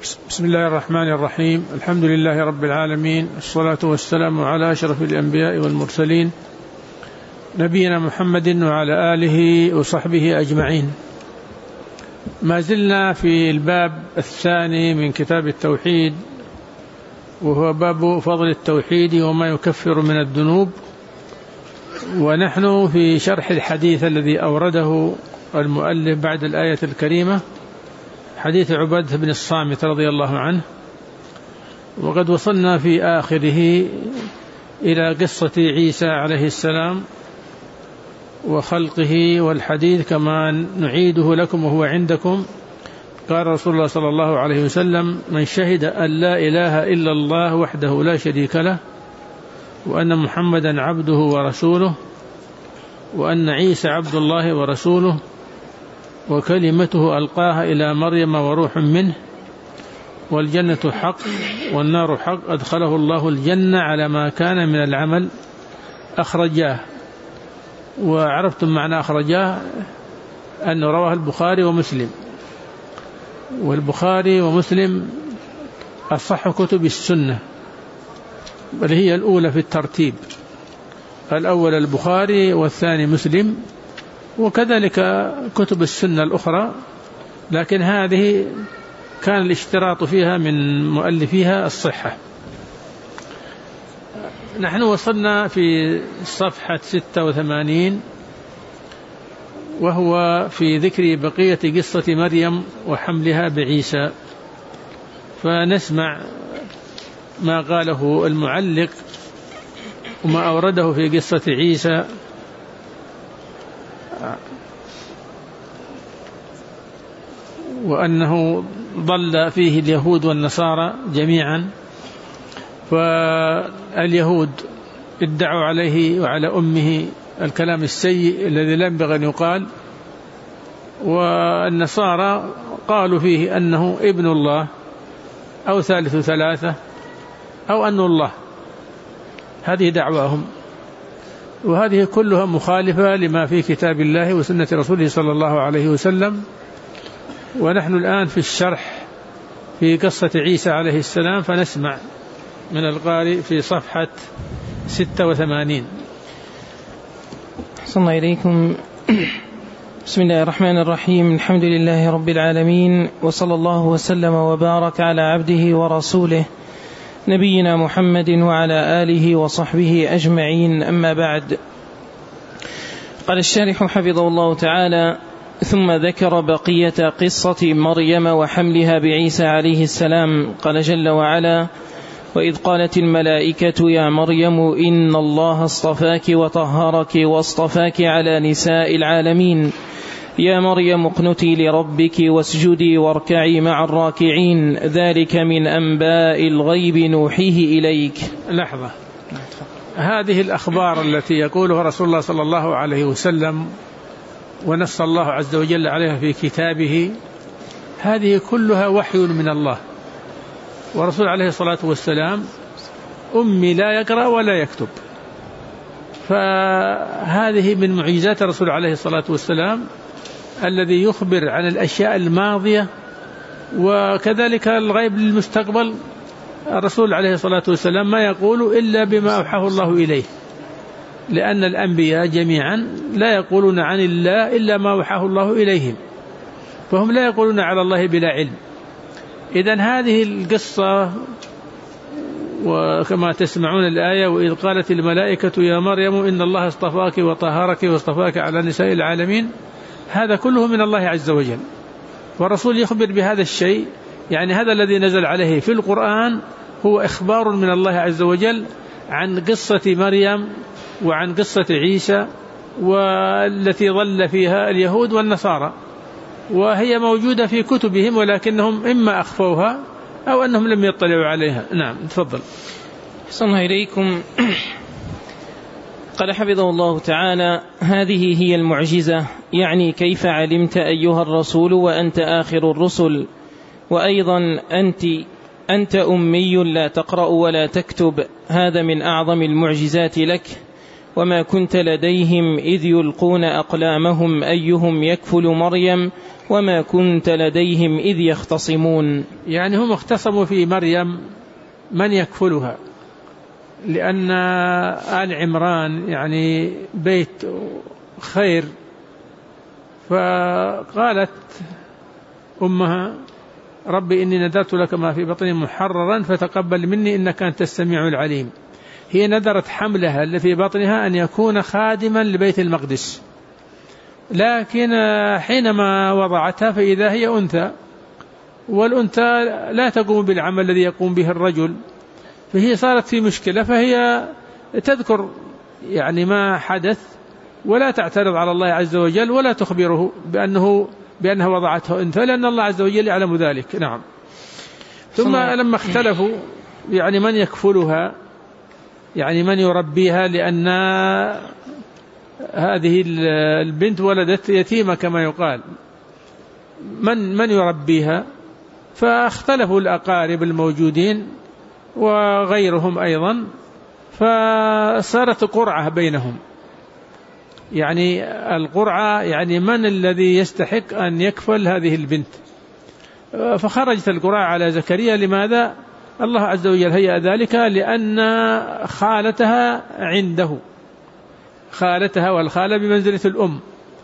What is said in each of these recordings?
بسم الله الرحمن الرحيم. الحمد لله رب العالمين، الصلاة والسلام على أشرف الأنبياء والمرسلين نبينا محمد وعلى آله وصحبه أجمعين. ما زلنا في الباب الثاني من كتاب التوحيد، وهو باب فضل التوحيد وما يكفر من الذنوب، ونحن في شرح الحديث الذي أورده المؤلف بعد الآية الكريمة، حديث عبادة بن الصامت رضي الله عنه. وقد وصلنا في آخره إلى قصة عيسى عليه السلام وخلقه، والحديث كما نعيده لكم وهو عندكم. قال رسول الله صلى الله عليه وسلم: من شهد أن لا إله إلا الله وحده لا شريك له، وأن محمدا عبده ورسوله، وأن عيسى عبد الله ورسوله، وكلمته ألقاها إلى مريم وروح منه، والجنة حق والنار حق، أدخله الله الجنة على ما كان من العمل، أخرجاه. وعرفتم معنى أخرجاه أنه رواه البخاري ومسلم، والبخاري ومسلم أصح كتب السنة، بل هي الأولى في الترتيب، الأول البخاري والثاني مسلم، وكذلك كتب السنة الأخرى، لكن هذه كان الاشتراط فيها من مؤلفيها الصحة. نحن وصلنا في صفحة 86، وهو في ذكر بقية قصة مريم وحملها بعيسى، فنسمع ما قاله المعلق وما أورده في قصة عيسى. وأنه ضل فيه اليهود والنصارى جميعا، فاليهود ادعوا عليه وعلى أمه الكلام السيء الذي لا ينبغي أن يقال، والنصارى قالوا فيه أنه ابن الله أو ثالث ثلاثة أو أنه الله. هذه دعواهم، وهذه كلها مخالفة لما في كتاب الله وسنة رسوله صلى الله عليه وسلم. ونحن الآن في الشرح في قصة عيسى عليه السلام، فنسمع من القارئ في صفحة 86. صلى الله إليكم. بسم الله الرحمن الرحيم. الحمد لله رب العالمين، وصلى الله وسلم وبارك على عبده ورسوله نبينا محمد وعلى آله وصحبه أجمعين، أما بعد. قال الشارح حفظه الله تعالى: ثم ذكر بقية قصة مريم وحملها بعيسى عليه السلام. قال جل وعلا: وإذ قالت الملائكة يا مريم إن الله اصطفاك وطهرك واصطفاك على نساء العالمين، يا مريم اقنتي لربك واسجدي واركعي مع الراكعين، ذلك من أنباء الغيب نوحيه إليك. لحظة، هذه الأخبار التي يقولها رسول الله صلى الله عليه وسلم ونص الله عز وجل عليها في كتابه، هذه كلها وحي من الله. ورسول عليه الصلاة والسلام أمي لا يقرأ ولا يكتب، فهذه من معجزات الرسول عليه الصلاة والسلام الذي يخبر عن الأشياء الماضية وكذلك الغيب للمستقبل. الرسول عليه الصلاة والسلام ما يقول إلا بما أوحاه الله إليه، لأن الأنبياء جميعا لا يقولون عن الله إلا ما أوحاه الله إليهم، فهم لا يقولون على الله بلا علم. إذن هذه القصة، وكما تسمعون الآية: وإذ قالت الملائكة يا مريم إن الله اصطفاك وطهرك واصطفاك على نساء العالمين، هذا كله من الله عز وجل، والرسول يخبر بهذا الشيء. يعني هذا الذي نزل عليه في القرآن هو إخبار من الله عز وجل عن قصة مريم وعن قصة عيسى، والتي ضل فيها اليهود والنصارى، وهي موجودة في كتبهم، ولكنهم إما أخفوها أو أنهم لم يطلعوا عليها. نعم، تفضل. صلى الله إليكم. قال حفظه الله تعالى: هذه هي المعجزة، يعني كيف علمت أيها الرسول وأنت آخر الرسل، وأيضا أنت أمي لا تقرأ ولا تكتب، هذا من أعظم المعجزات لك، وما كنت لديهم إذ يلقون أقلامهم أيهم يكفل مريم وما كنت لديهم إذ يختصمون. يعني هم اختصموا في مريم من يكفلها، لأن آل عمران يعني بيت خير، فقالت أمها ربي إني نذرت لك ما في بطني محررا فتقبل مني إنك أنت السميع العليم. هي نذرت حملها اللي في بطنها أن يكون خادما لبيت المقدس، لكن حينما وضعتها فإذا هي أنثى، والأنثى لا تقوم بالعمل الذي يقوم به الرجل، فهي صارت في مشكلة، فهي تذكر يعني ما حدث ولا تعترض على الله عز وجل ولا تخبره بأنها وضعته أنثى، لأن الله عز وجل يعلم ذلك. نعم. ثم لما اختلفوا يعني من يكفلها، يعني من يربيها، لأن هذه البنت ولدت يتيمة كما يقال، من يربيها؟ فاختلفوا الأقارب الموجودين وغيرهم أيضا، فصارت قرعة بينهم، يعني القرعة يعني من الذي يستحق أن يكفل هذه البنت. فخرجت القرعة على زكريا. لماذا؟ الله عز وجل هيأ ذلك لأن خالتها عنده، خالتها والخالة بمنزلة الأم،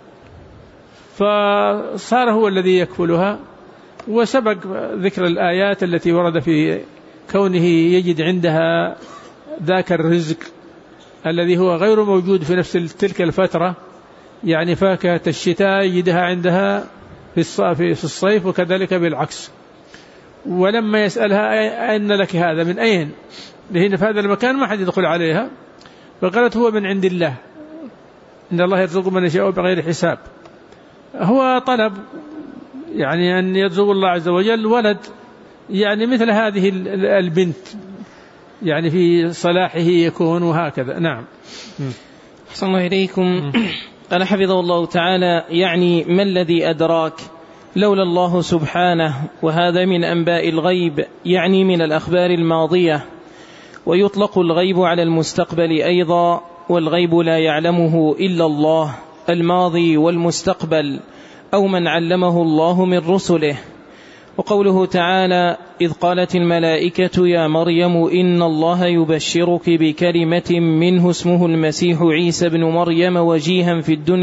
فصار هو الذي يكفلها. وسبق ذكر الآيات التي ورد في كونه يجد عندها ذاك الرزق الذي هو غير موجود في نفس تلك الفترة، يعني فاكهة الشتاء يجدها عندها في الصيف، وكذلك بالعكس. ولما يسألها أين لك هذا، من أين؟ لأن في هذا المكان ما حد يدخل عليها، فقالت هو من عند الله، إن الله يرزق من يشاء بغير حساب. هو طلب يعني أن يرزق الله عز وجل ولد يعني مثل هذه البنت، يعني في صلاحه يكون، وهكذا. نعم. أحسن الله إليكم. قال حفظه الله تعالى: يعني ما الذي أدراك لولا الله سبحانه، وهذا من أنباء الغيب، يعني من الأخبار الماضية، ويطلق الغيب على المستقبل أيضا، والغيب لا يعلمه إلا الله، الماضي والمستقبل، أو من علمه الله من رسله. وقوله تعالى: إذ قالت الملائكة يا مريم إن الله يبشرك بكلمة منه اسمه المسيح عيسى بن مريم وجيها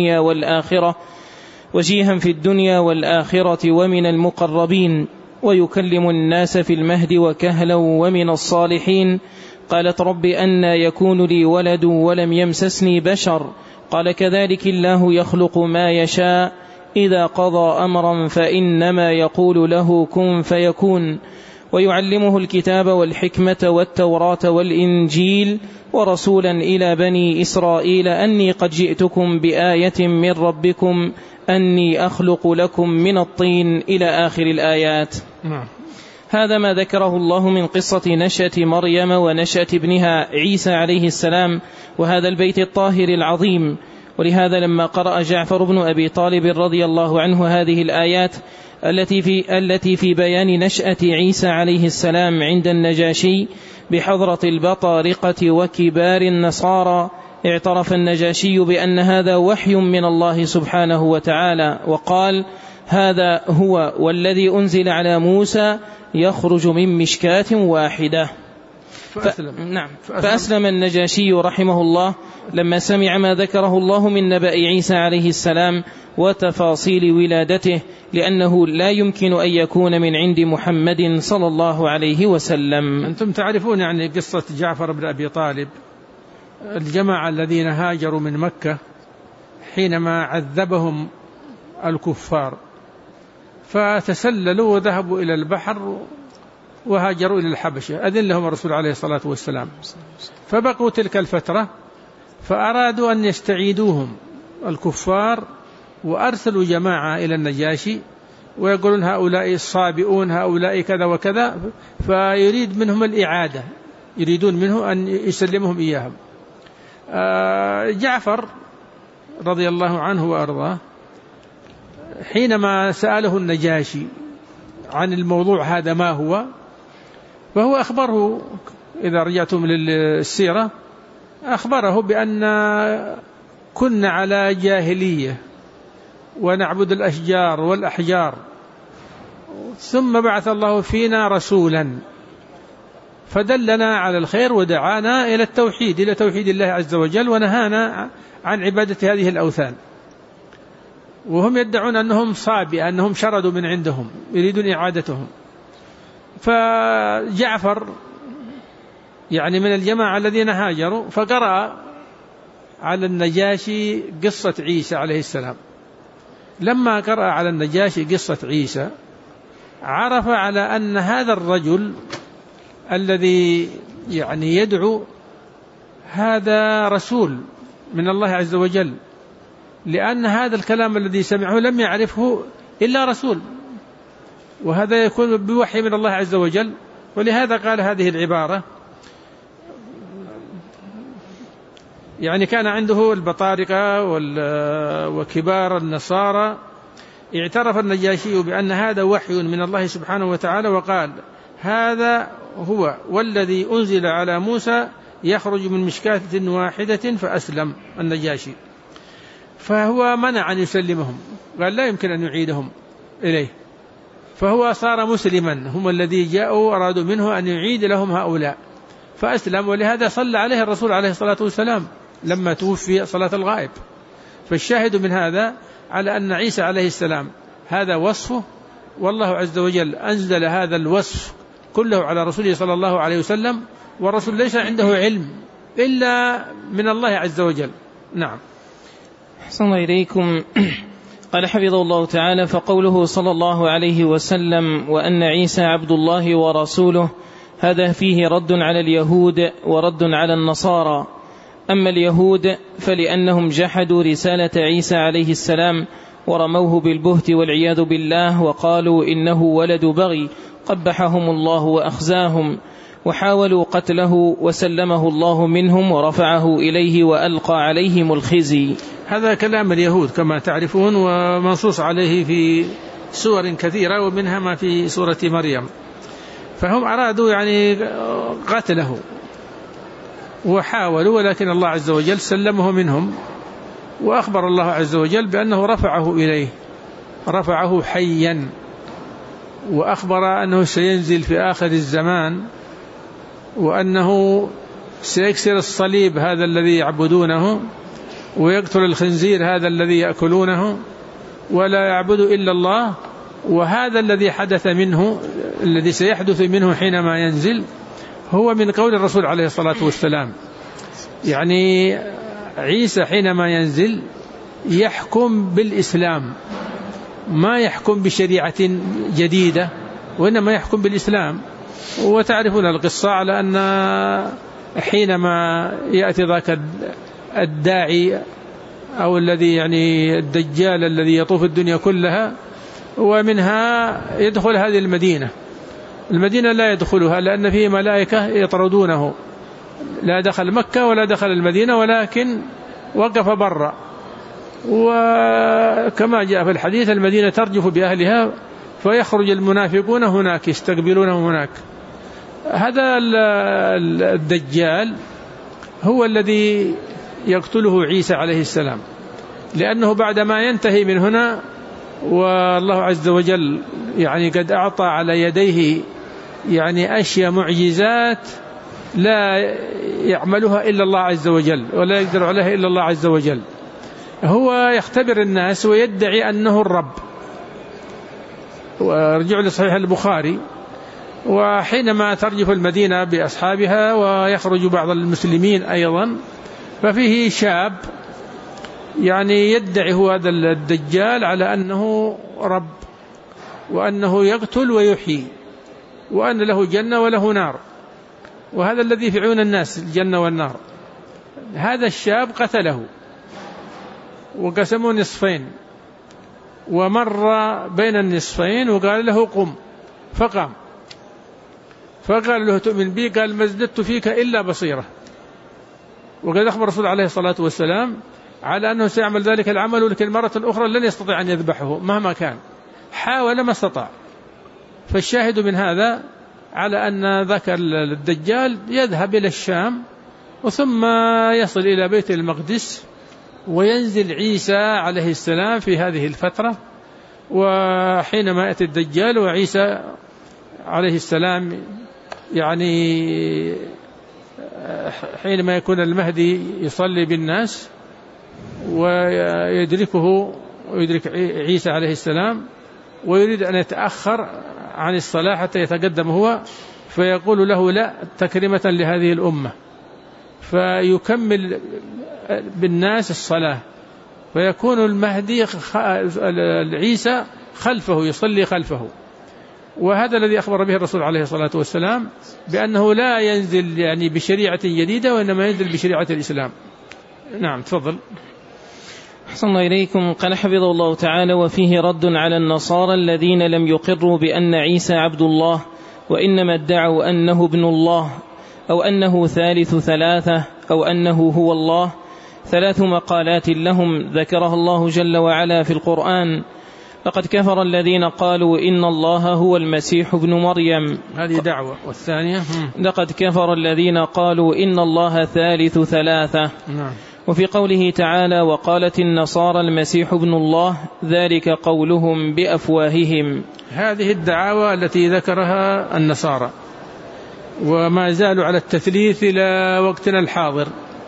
في الدنيا والآخرة ومن المقربين ويكلم الناس في المهد وكهلا ومن الصالحين. قالت رب أنى يكون لي ولد ولم يمسسني بشر، قال كذلك الله يخلق ما يشاء، إذا قضى أمرا فإنما يقول له كن فيكون. ويعلمه الكتاب والحكمة والتوراة والإنجيل، ورسولا إلى بني إسرائيل أني قد جئتكم بآية من ربكم أني أخلق لكم من الطين، إلى آخر الآيات. هذا ما ذكره الله من قصة نشأة مريم ونشأة ابنها عيسى عليه السلام، وهذا البيت الطاهر العظيم. ولهذا لما قرأ جعفر بن أبي طالب رضي الله عنه هذه الآيات التي في بيان نشأة عيسى عليه السلام عند النجاشي بحضرة البطارقة وكبار النصارى، اعترف النجاشي بأن هذا وحي من الله سبحانه وتعالى، وقال: هذا هو والذي أنزل على موسى يخرج من مشكاة واحدة. فأسلم النجاشي رحمه الله لما سمع ما ذكره الله من نبأ عيسى عليه السلام وتفاصيل ولادته، لأنه لا يمكن أن يكون من عند محمد صلى الله عليه وسلم. أنتم تعرفون يعني قصة جعفر بن أبي طالب، الجماعة الذين هاجروا من مكة حينما عذبهم الكفار، فتسللوا وذهبوا إلى البحر وهاجروا إلى الحبشة، أذن لهم الرسول عليه الصلاة والسلام، فبقوا تلك الفترة، فأرادوا أن يستعيدوهم الكفار، وأرسلوا جماعة إلى النجاشي ويقولون هؤلاء الصابئون، هؤلاء كذا وكذا، فيريد منهم الإعادة، يريدون منه أن يسلمهم إياهم. جعفر رضي الله عنه وأرضاه حينما سأله النجاشي عن الموضوع هذا ما هو، فهو أخبره إذا رجعتم للسيرة أخبره بأن كنا على جاهلية ونعبد الأشجار والأحجار، ثم بعث الله فينا رسولا فدلنا على الخير ودعانا إلى التوحيد، إلى توحيد الله عز وجل، ونهانا عن عبادة هذه الأوثان. وهم يدعون أنهم صابئة، أنهم شردوا من عندهم يريدون إعادتهم. فجعفر يعني من الجماعة الذين هاجروا فقرأ على النجاشي قصة عيسى عليه السلام. لما قرأ على النجاشي قصة عيسى عرف على أن هذا الرجل الذي يعني يدعو هذا رسول من الله عز وجل، لأن هذا الكلام الذي سمعه لم يعرفه إلا رسول، وهذا يكون بوحي من الله عز وجل. ولهذا قال هذه العبارة. يعني كان عنده البطارقة وكبار النصارى، اعترف النجاشي بأن هذا وحي من الله سبحانه وتعالى، وقال هذا هو والذي أنزل على موسى يخرج من مشكاة واحدة، فأسلم النجاشي. فهو منع أن يسلمهم، قال لا يمكن أن يعيدهم إليه، فهو صار مسلما. هم الذي جاءوا أرادوا منه أن يعيد لهم هؤلاء، فأسلم. ولهذا صلى عليه الرسول عليه الصلاة والسلام لما توفي صلاة الغائب. فالشاهد من هذا على أن عيسى عليه السلام هذا وصفه، والله عز وجل أنزل هذا الوصف كله على رسوله صلى الله عليه وسلم، والرسول ليس عنده علم إلا من الله عز وجل. نعم. أحسن إليكم. قال حفظه الله تعالى: فقوله صلى الله عليه وسلم وأن عيسى عبد الله ورسوله، هذا فيه رد على اليهود ورد على النصارى. أما اليهود فلأنهم جحدوا رسالة عيسى عليه السلام ورموه بالبهت والعياذ بالله، وقالوا إنه ولد بغي قبحهم الله وأخزاهم، وحاولوا قتله وسلمه الله منهم ورفعه إليه وألقى عليهم الخزي. هذا كلام اليهود كما تعرفون، ومنصوص عليه في سور كثيرة، ومنها ما في سورة مريم. فهم أرادوا يعني قتله وحاولوا، ولكن الله عز وجل سلمه منهم، وأخبر الله عز وجل بأنه رفعه إليه، رفعه حيا، وأخبر أنه سينزل في آخر الزمان، وأنه سيكسر الصليب هذا الذي يعبدونه، ويقتل الخنزير هذا الذي يأكلونه، ولا يعبد إلا الله. وهذا الذي حدث منه، الذي سيحدث منه حينما ينزل، هو من قول الرسول عليه الصلاة والسلام. يعني عيسى حينما ينزل يحكم بالإسلام، ما يحكم بشريعة جديدة، وإنما يحكم بالإسلام. وتعرفون القصة على أن حينما يأتي ذاك الداعي أو الذي يعني الدجال الذي يطوف الدنيا كلها، ومنها يدخل هذه المدينة لا يدخلها لأن فيه ملائكة يطردونه، لا دخل مكة ولا دخل المدينة، ولكن وقف برا. وكما جاء في الحديث المدينة ترجف بأهلها، فيخرج المنافقون هناك يستقبلونه هناك. هذا الدجال هو الذي يقتله عيسى عليه السلام، لأنه بعدما ينتهي من هنا والله عز وجل يعني قد أعطى على يديه يعني أشياء معجزات لا يعملها إلا الله عز وجل، ولا يقدر عليها إلا الله عز وجل. هو يختبر الناس ويدعي أنه الرب. ورجع لصحيح البخاري: وحينما ترجف المدينة بأصحابها ويخرج بعض المسلمين أيضا، ففيه شاب يعني يدعي هذا الدجال على أنه رب، وأنه يقتل ويحيي، وأن له جنة وله نار، وهذا الذي في عيون الناس الجنة والنار. هذا الشاب قتله وقسموا نصفين، ومر بين النصفين وقال له قم، فقام، فقال له تؤمن بي؟ قال ما ازددت فيك إلا بصيرة. وقد أخبر الرسول عليه الصلاة والسلام على أنه سيعمل ذلك العمل، ولكن مرة أخرى لن يستطيع أن يذبحه مهما كان، حاول ما استطاع. فالشاهد من هذا على أن ذاك الدجال يذهب إلى الشام وثم يصل إلى بيت المقدس وينزل عيسى عليه السلام في هذه الفترة. وحينما يأتي الدجال وعيسى عليه السلام يعني حينما يكون المهدي يصلي بالناس ويدرك عيسى عليه السلام ويريد أن يتأخر عن الصلاة حتى يتقدم هو، فيقول له لا تكريمة لهذه الأمة، فيكمل بالناس الصلاة، فيكون المهدي عيسى خلفه يصلي خلفه. وهذا الذي أخبر به الرسول عليه الصلاة والسلام بأنه لا ينزل يعني بشريعة جديدة وإنما ينزل بشريعة الإسلام. نعم تفضل. أحسن الله إليكم. قال حفظه الله تعالى: وفيه رد على النصارى الذين لم يقروا بأن عيسى عبد الله وإنما ادعوا أنه ابن الله أو أنه ثالث ثلاثة أو أنه هو الله. 3 مقالات لهم ذكرها الله جل وعلا في القرآن. لقد كفر الذين قالوا إن الله هو المسيح ابن مريم، هذه دعوة. والثانية لقد كفر الذين قالوا إن الله ثالث ثلاثة. وفي قوله تعالى: وقالت النصارى المسيح ابن الله، ذلك قولهم بأفواههم. هذه الدعاوى التي ذكرها النصارى وما زالوا على التثليث إلى وقتنا الحاضر.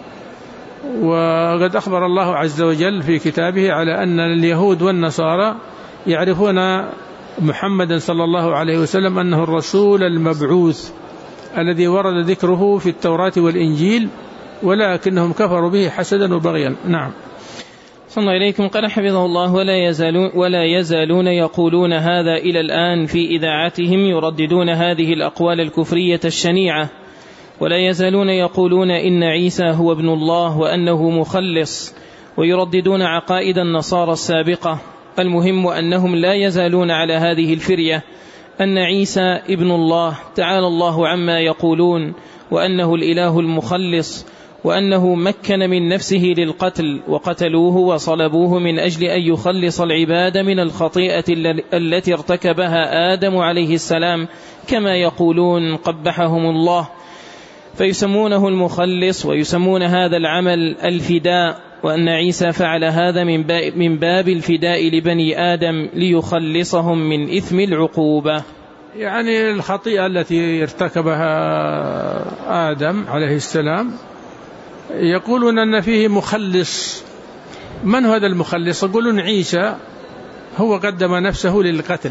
وقد أخبر الله عز وجل في كتابه على أن اليهود والنصارى يعرفون محمدا صلى الله عليه وسلم أنه الرسول المبعوث الذي ورد ذكره في التوراة والإنجيل، ولكنهم كفروا به حسدا وبغيا. نعم. صلى الله إليكم. قال حفظه الله: ولا يزالون يقولون هذا إلى الآن في إذاعتهم، يرددون هذه الأقوال الكفرية الشنيعة. ولا يزالون يقولون إن عيسى هو ابن الله وأنه مخلص، ويرددون عقائد النصارى السابقة. المهم أنهم لا يزالون على هذه الفرية، أن عيسى ابن الله تعالى الله عما يقولون، وأنه الإله المخلص، وأنه مكن من نفسه للقتل، وقتلوه وصلبوه من أجل أن يخلص العباد من الخطيئة التي ارتكبها آدم عليه السلام كما يقولون قبحهم الله، فيسمونه المخلص ويسمون هذا العمل الفداء، وأن عيسى فعل هذا من باب الفداء لبني آدم ليخلصهم من إثم العقوبة. يعني الخطيئة التي ارتكبها آدم عليه السلام يقولون أن فيه مخلص. من هو هذا المخلص؟ يقولون عيسى هو قدم نفسه للقتل،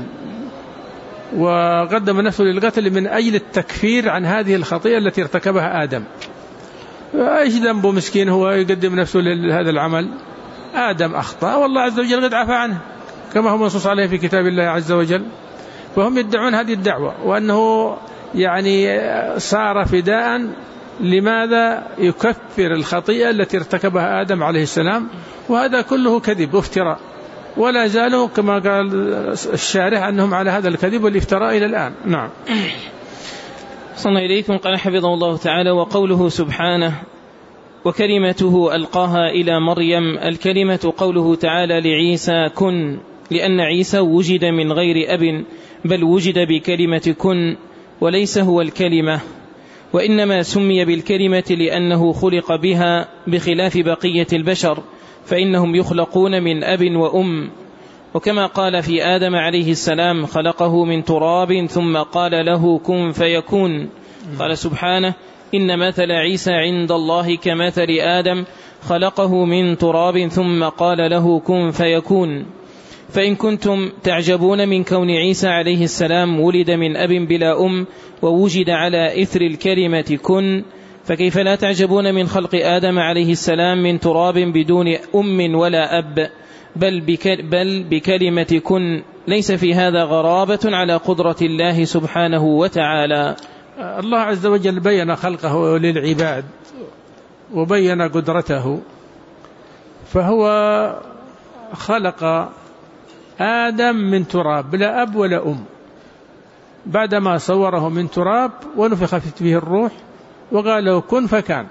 وقدم نفسه للقتل من أجل التكفير عن هذه الخطيئة التي ارتكبها آدم. ايش ذنبه مسكين هو يقدم نفسه لهذا العمل؟ آدم أخطأ والله عز وجل قد عفى عنه كما هو منصوص عليه في كتاب الله عز وجل. فهم يدعون هذه الدعوة، وأنه يعني صار فداء. لماذا؟ يكفر الخطيئة التي ارتكبها آدم عليه السلام، وهذا كله كذب وافتراء، ولا زالوا كما قال الشارح أنهم على هذا الكذب والافتراء إلى الآن. نعم. صلى إليكم. قال حفظه الله تعالى: وقوله سبحانه: وكلمته ألقاها إلى مريم. الكلمة قوله تعالى لعيسى كن، لأن عيسى وجد من غير أب، بل وجد بكلمة كن، وليس هو الكلمة، وإنما سمي بالكلمة لأنه خلق بها، بخلاف بقية البشر فإنهم يخلقون من أب وأم. وكما قال في آدم عليه السلام: خلقه من تراب ثم قال له كن فيكون. قال سبحانه: إن مثل عيسى عند الله كمثل آدم، خلقه من تراب ثم قال له كن فيكون. فإن كنتم تعجبون من كون عيسى عليه السلام ولد من أب بلا أم ووجد على إثر الكلمة كن، فكيف لا تعجبون من خلق آدم عليه السلام من تراب بدون أم ولا أب، بل بكلمة كن. ليس في هذا غرابة على قدرة الله سبحانه وتعالى. الله عز وجل بين خلقه للعباد وبين قدرته، فهو خلق آدم من تراب بلا أب ولا أم، بعدما صوره من تراب ونفخ فيه الروح وقال له كن فكان،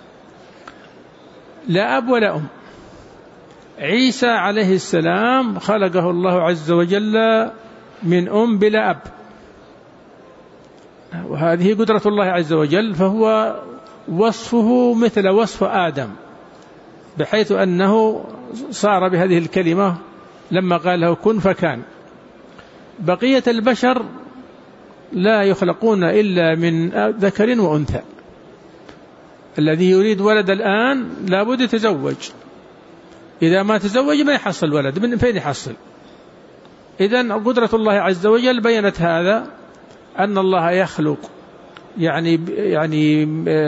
لا أب ولا أم. عيسى عليه السلام خلقه الله عز وجل من أم بلا أب، وهذه قدرة الله عز وجل، فهو وصفه مثل وصف آدم، بحيث أنه صار بهذه الكلمة لما قال له كن فكان. بقية البشر لا يخلقون إلا من ذكر وأنثى. الذي يريد ولد الآن لابد يتزوج، إذا ما تزوج ما يحصل ولد، من فين يحصل؟ إذن قدرة الله عز وجل بينت هذا، أن الله يخلق يعني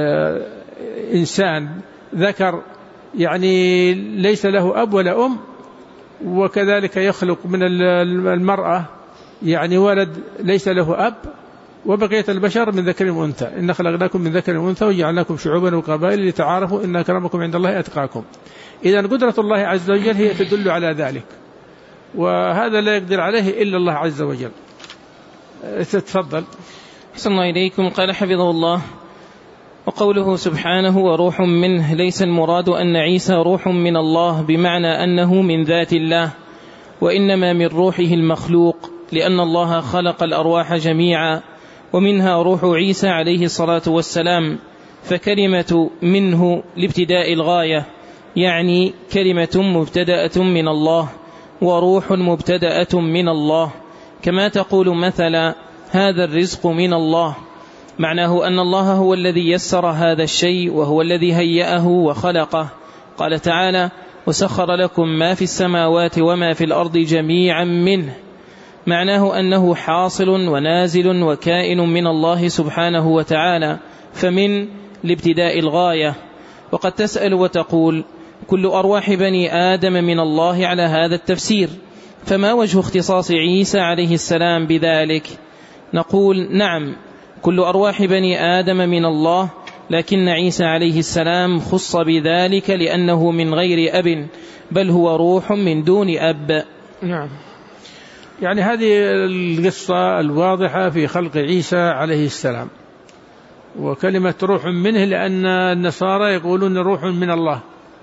إنسان ذكر يعني ليس له أب ولا أم، وكذلك يخلق من المرأة يعني ولد ليس له أب، وبقية البشر من ذكر وأنثى. إن خلقناكم من ذكر وأنثى وجعلناكم شعوبا وقبائل لتعارفوا إن أكرمكم عند الله أتقاكم. إذن قدرة الله عز وجل هي تدل على ذلك، وهذا لا يقدر عليه إلا الله عز وجل. تفضل. أحسن الله إليكم. قال حفظه الله: وقوله سبحانه وروح منه، ليس المراد أن عيسى روح من الله بمعنى أنه من ذات الله، وإنما من روحه المخلوق، لأن الله خلق الأرواح جميعا، ومنها روح عيسى عليه الصلاة والسلام. فكلمة منه لابتداء الغاية، يعني كلمة مبتدأة من الله، وروح مبتدأة من الله، كما تقول مثلا هذا الرزق من الله. معناه أن الله هو الذي يسر هذا الشيء، وهو الذي هيأه وخلقه. قال تعالى: وسخر لكم ما في السماوات وما في الأرض جميعا منه. معناه أنه حاصل ونازل وكائن من الله سبحانه وتعالى، فمن لابتداء الغاية. وقد تسأل وتقول: كل أرواح بني آدم من الله على هذا التفسير، فما وجه اختصاص عيسى عليه السلام بذلك؟ نقول: نعم، كل أرواح بني آدم من الله، لكن عيسى عليه السلام خص بذلك لأنه من غير أب، بل هو روح من دون أب. نعم، يعني هذه القصة الواضحة في خلق عيسى عليه السلام. وكلمة روح منه لأن النصارى يقولون روح من الله،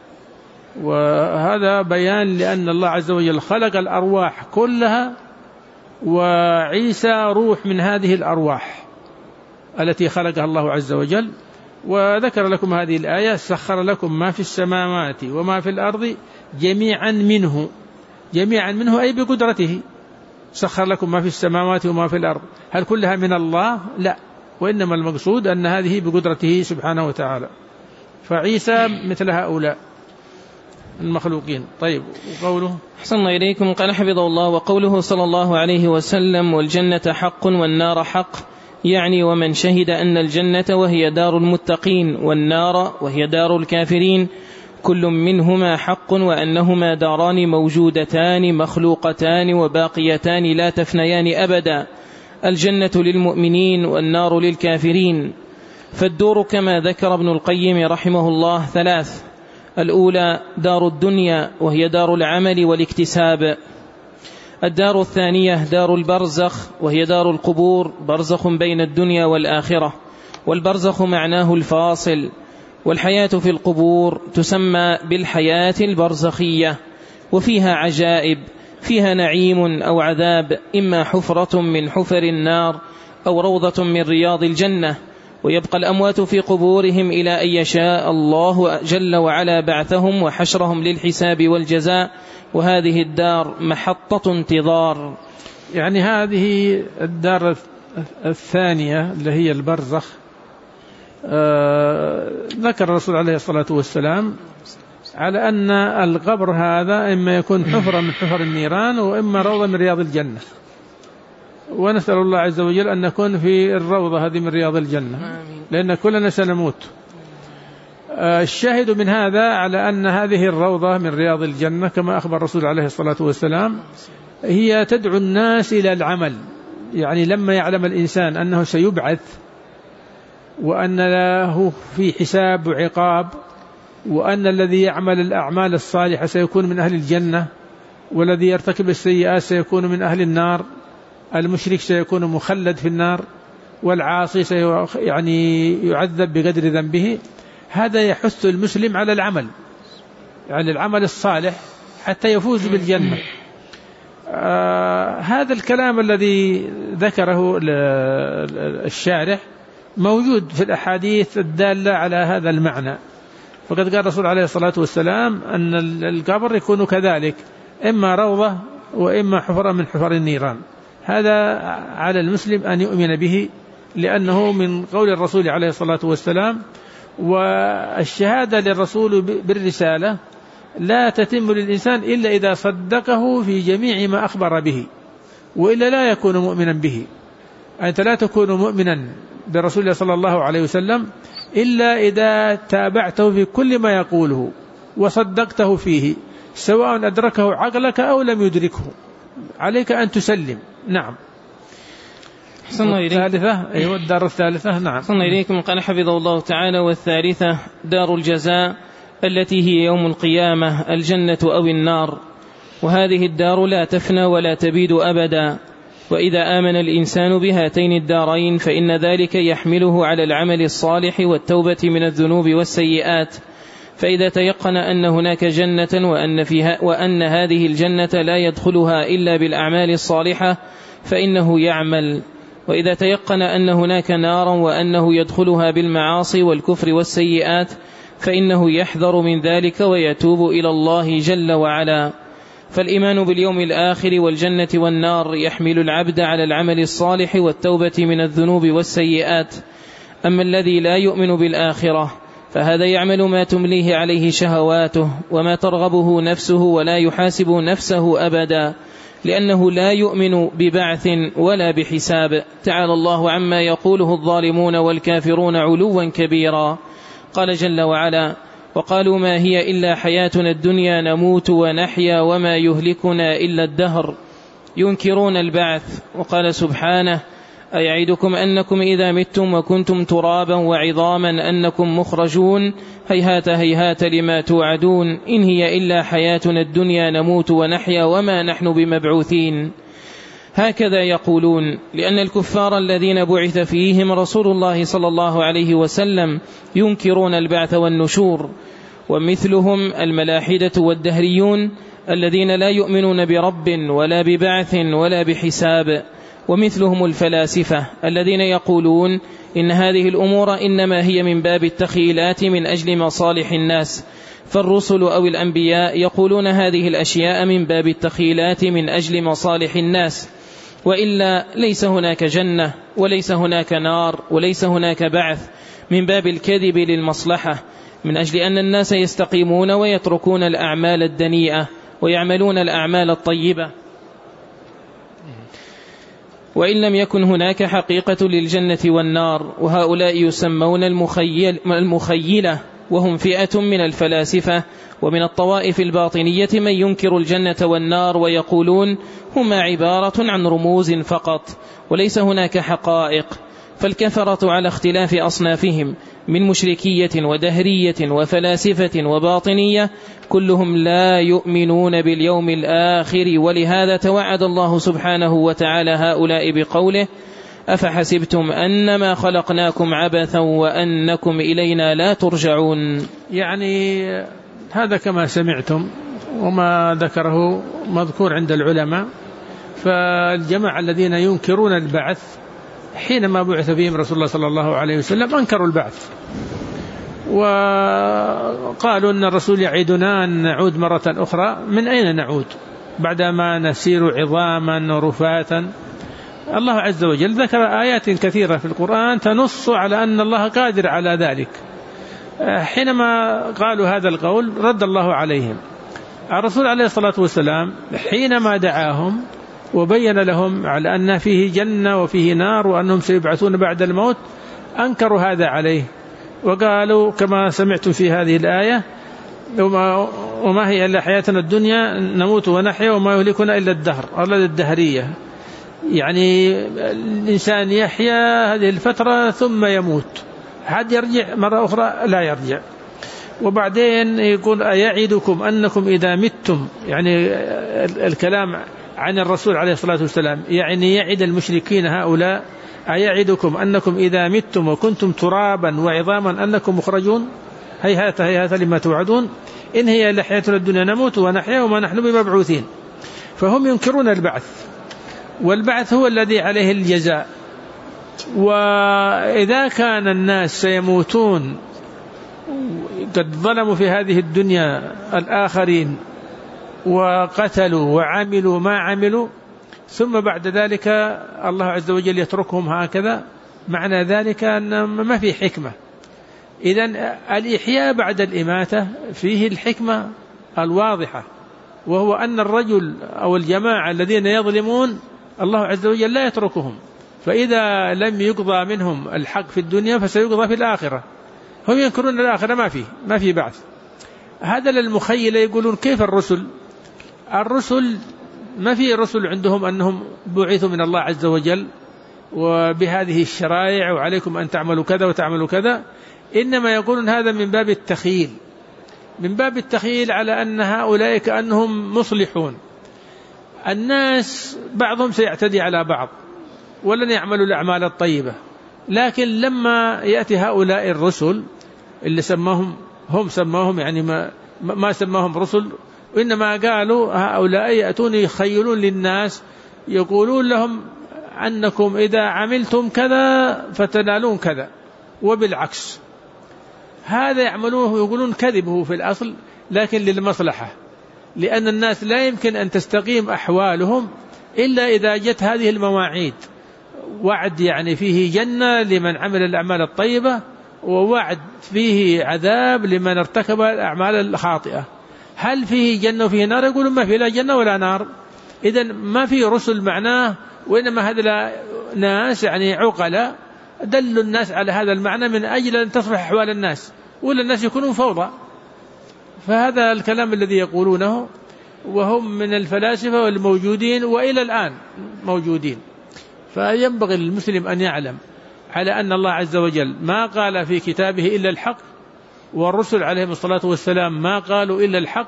وهذا بيان لأن الله عز وجل خلق الأرواح كلها، وعيسى روح من هذه الأرواح التي خلقها الله عز وجل. وذكر لكم هذه الآية: سخر لكم ما في السماوات وما في الأرض جميعا منه. جميعا منه أي بقدرته. سخر لكم ما في السماوات وما في الأرض، هل كلها من الله؟ لا، وإنما المقصود أن هذه بقدرته سبحانه وتعالى. فعيسى مثل هؤلاء المخلوقين. طيب، وقوله أحسن الله إليكم. قال حفظه الله: وقوله صلى الله عليه وسلم: والجنة حق والنار حق، يعني ومن شهد أن الجنة وهي دار المتقين والنار وهي دار الكافرين كل منهما حق، وأنهما داران موجودتان مخلوقتان وباقيتان لا تفنيان أبدا، الجنة للمؤمنين والنار للكافرين. فالدور كما ذكر ابن القيم رحمه الله ثلاث: الأولى دار الدنيا وهي دار العمل والاكتساب، الدار الثانية دار البرزخ وهي دار القبور، برزخ بين الدنيا والآخرة، والبرزخ معناه الفاصل. والحياة في القبور تسمى بالحياة البرزخية، وفيها عجائب، فيها نعيم أو عذاب، إما حفرة من حفر النار أو روضة من رياض الجنة. ويبقى الأموات في قبورهم إلى أن يشاء الله جل وعلا بعثهم وحشرهم للحساب والجزاء، وهذه الدار محطة انتظار. يعني هذه الدار الثانية اللي هي البرزخ، ذكر الرسول عليه الصلاة والسلام على أن القبر هذا إما يكون حفرة من حفر النيران، وإما روضة من رياض الجنة، ونسأل الله عز وجل أن نكون في الروضة هذه من رياض الجنة، لأن كلنا سنموت. الشاهد من هذا على أن هذه الروضة من رياض الجنة كما أخبر الرسول عليه الصلاة والسلام هي تدعو الناس إلى العمل. يعني لما يعلم الإنسان أنه سيبعث، وأن له في حساب وعقاب، وأن الذي يعمل الأعمال الصالحة سيكون من أهل الجنة، والذي يرتكب السيئات سيكون من أهل النار، المشرك سيكون مخلد في النار، والعاصي يعني يعذب بقدر ذنبه. هذا يحث المسلم على العمل، يعني العمل الصالح حتى يفوز بالجنة. هذا الكلام الذي ذكره الشارح موجود في الأحاديث الدالة على هذا المعنى. فقد قال الرسول عليه الصلاة والسلام أن القبر يكون كذلك، إما روضة وإما حفرة من حفر النيران. هذا على المسلم أن يؤمن به، لأنه من قول الرسول عليه الصلاة والسلام. والشهادة للرسول بالرسالة لا تتم للإنسان إلا إذا صدقه في جميع ما أخبر به، وإلا لا يكون مؤمنا به. أنت لا تكون مؤمنا برسول الله صلى الله عليه وسلم إلا إذا تابعته في كل ما يقوله وصدقته فيه، سواء أدركه عقلك أو لم يدركه، عليك أن تسلم. نعم. الثالثة، أيوة الدار الثالثة. نعم. صلى إليكم. قال حفظه الله تعالى: والثالثة دار الجزاء التي هي يوم القيامة، الجنة أو النار، وهذه الدار لا تفنى ولا تبيد أبدا. وإذا آمن الإنسان بهاتين الدارين فإن ذلك يحمله على العمل الصالح والتوبة من الذنوب والسيئات. فإذا تيقن أن هناك جنة وأن هذه الجنة لا يدخلها إلا بالأعمال الصالحة فإنه يعمل. وإذا تيقن أن هناك نارا وأنه يدخلها بالمعاصي والكفر والسيئات فإنه يحذر من ذلك ويتوب إلى الله جل وعلا. فالإيمان باليوم الآخر والجنة والنار يحمل العبد على العمل الصالح والتوبة من الذنوب والسيئات. أما الذي لا يؤمن بالآخرة فهذا يعمل ما تمليه عليه شهواته وما ترغبه نفسه ولا يحاسب نفسه أبدا، لأنه لا يؤمن ببعث ولا بحساب. تعالى الله عما يقوله الظالمون والكافرون علوا كبيرا. قال جل وعلا: وقالوا ما هي إلا حياتنا الدنيا نموت ونحيا وما يهلكنا إلا الدهر. ينكرون البعث. وقال سبحانه: أيعدكم أنكم إذا متم وكنتم ترابا وعظاما أنكم مخرجون هيهات هيهات لما توعدون إن هي إلا حياتنا الدنيا نموت ونحيا وما نحن بمبعوثين. هكذا يقولون، لأن الكفار الذين بعث فيهم رسول الله صلى الله عليه وسلم ينكرون البعث والنشور. ومثلهم الملاحدة والدهريون الذين لا يؤمنون برب ولا ببعث ولا بحساب. ومثلهم الفلاسفة الذين يقولون إن هذه الأمور إنما هي من باب التخيلات من أجل مصالح الناس. فالرسل أو الأنبياء يقولون هذه الأشياء من باب التخيلات من أجل مصالح الناس، وإلا ليس هناك جنة وليس هناك نار وليس هناك بعث، من باب الكذب للمصلحة، من أجل أن الناس يستقيمون ويتركون الأعمال الدنيئة ويعملون الأعمال الطيبة. وإن لم يكن هناك حقيقة للجنة والنار. وهؤلاء يسمون المخيلة، وهم فئة من الفلاسفة ومن الطوائف الباطنية من ينكر الجنة والنار ويقولون هما عبارة عن رموز فقط وليس هناك حقائق. فالكفرة على اختلاف أصنافهم من مشركية ودهرية وفلاسفة وباطنية كلهم لا يؤمنون باليوم الآخر. ولهذا توعد الله سبحانه وتعالى هؤلاء بقوله: أفحسبتم أنما خلقناكم عبثا وأنكم إلينا لا ترجعون. يعني هذا كما سمعتم وما ذكره مذكور عند العلماء. فالجماعة الذين ينكرون البعث حينما بعث بهم رسول الله صلى الله عليه وسلم أنكروا البعث، وقالوا أن الرسول يعيدنا أن نعود مرة أخرى. من أين نعود بعدما نسير عظاما ورفاتا؟ الله عز وجل ذكر آيات كثيرة في القرآن تنص على أن الله قادر على ذلك. حينما قالوا هذا القول رد الله عليهم. الرسول عليه الصلاة والسلام حينما دعاهم وبين لهم على أن فيه جنة وفيه نار وأنهم سيبعثون بعد الموت أنكروا هذا عليه، وقالوا كما سمعتم في هذه الآية: وما هي إلا حياتنا الدنيا نموت ونحيا وما يهلكنا إلا الدهر. الله الدهرية، يعني الإنسان يحيا هذه الفترة ثم يموت، حد يرجع مرة أخرى لا يرجع. وبعدين يقول: أيعدكم أنكم إذا متم، يعني الكلام عن الرسول عليه الصلاة والسلام، يعني يعد المشركين هؤلاء: أيعدكم أنكم إذا متم وكنتم ترابا وعظاما أنكم مخرجون هيهات هيهات لما توعدون إن هي إلا حياتنا الدنيا نموت ونحيا وما نحن بمبعوثين. فهم ينكرون البعث، والبعث هو الذي عليه الجزاء، وإذا كان الناس سيموتون قد ظلموا في هذه الدنيا الآخرين وقتلوا وعملوا ما عملوا، ثم بعد ذلك الله عز وجل يتركهم هكذا، معنى ذلك أن ما في حكمة. إذن الإحياء بعد الإماتة فيه الحكمة الواضحة، وهو أن الرجل أو الجماعة الذين يظلمون الله عز وجل لا يتركهم، فإذا لم يقضى منهم الحق في الدنيا فسيقضى في الآخرة. هم ينكرون الآخرة ما في بعث. هذا للمخيلة يقولون كيف الرسل ما في رسل عندهم أنهم بعثوا من الله عز وجل وبهذه الشرائع وعليكم أن تعملوا كذا وتعملوا كذا، إنما يقولون هذا من باب التخيل على أن هؤلاء كأنهم مصلحون. الناس بعضهم سيعتدي على بعض ولن يعملوا الأعمال الطيبة، لكن لما يأتي هؤلاء الرسل اللي سماهم يعني ما سماهم رسل، وإنما قالوا هؤلاء يأتون يخيلون للناس، يقولون لهم أنكم إذا عملتم كذا فتنالون كذا، وبالعكس. هذا يعملوه يقولون كذبه في الأصل لكن للمصلحة، لأن الناس لا يمكن أن تستقيم أحوالهم إلا إذا جت هذه المواعيد، وعد يعني فيه جنة لمن عمل الأعمال الطيبة، ووعد فيه عذاب لمن ارتكب الأعمال الخاطئة. هل فيه جنة وفيه نار؟ يقولون ما فيه لا جنة ولا نار. إذن ما فيه رسل معناه، وإنما هذا ناس يعني عقلاء دلوا الناس على هذا المعنى من أجل أن تصلح أحوال الناس، ولا الناس يكونون فوضى. فهذا الكلام الذي يقولونه، وهم من الفلاسفة والموجودين وإلى الآن موجودين. فينبغي للمسلم أن يعلم على أن الله عز وجل ما قال في كتابه إلا الحق، والرسل عليهم الصلاة والسلام ما قالوا إلا الحق.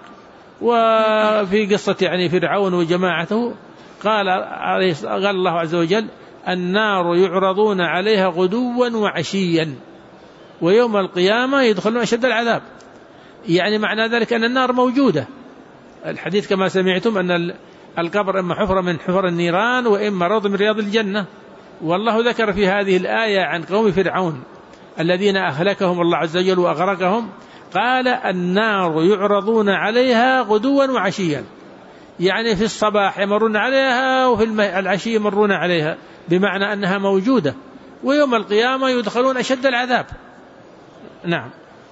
وفي قصة يعني فرعون وجماعته قال الله عز وجل النار يعرضون عليها غدوا وعشيا ويوم القيامة يدخلون أشد العذاب. يعني معنى ذلك أن النار موجودة. الحديث كما سمعتم أن القبر إما حفرة من حفر النيران وإما روض من رياض الجنة. والله ذكر في هذه الآية عن قوم فرعون الذين أهلكهم الله عز وجل وأغرقهم، قال النار يعرضون عليها غدوا وعشيا، يعني في الصباح يمرون عليها وفي العشي يمرون عليها، بمعنى أنها موجودة، ويوم القيامة يدخلون أشد العذاب. نعم.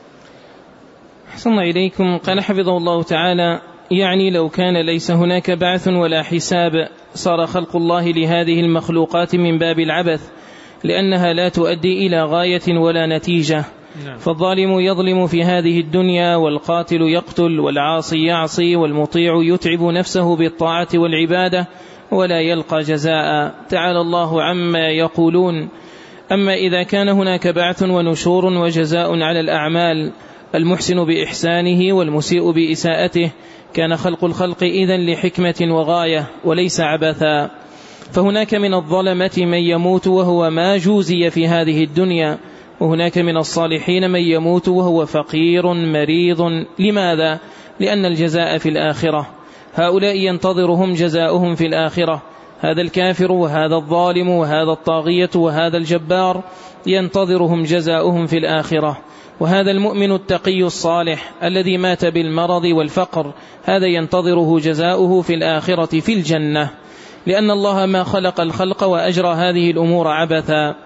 أحسن إليكم. قال حفظه الله تعالى: يعني لو كان ليس هناك بعث ولا حساب صار خلق الله لهذه المخلوقات من باب العبث، لأنها لا تؤدي إلى غاية ولا نتيجة. فالظالم يظلم في هذه الدنيا، والقاتل يقتل، والعاصي يعصي، والمطيع يتعب نفسه بالطاعة والعبادة ولا يلقى جزاء. تعالى الله عما يقولون. أما إذا كان هناك بعث ونشور وجزاء على الأعمال، المحسن بإحسانه والمسيء بإساءته، كان خلق الخلق إذن لحكمة وغاية وليس عبثا. فهناك من الظلمة من يموت وهو ما جوزي في هذه الدنيا، وهناك من الصالحين من يموت وهو فقير مريض. لماذا؟ لأن الجزاء في الآخرة. هؤلاء ينتظرهم جزاؤهم في الآخرة، هذا الكافر وهذا الظالم وهذا الطاغية وهذا الجبار ينتظرهم جزاؤهم في الآخرة. وهذا المؤمن التقي الصالح الذي مات بالمرض والفقر، هذا ينتظره جزاؤه في الآخرة في الجنة، لأن الله ما خلق الخلق وأجرى هذه الأمور عبثا.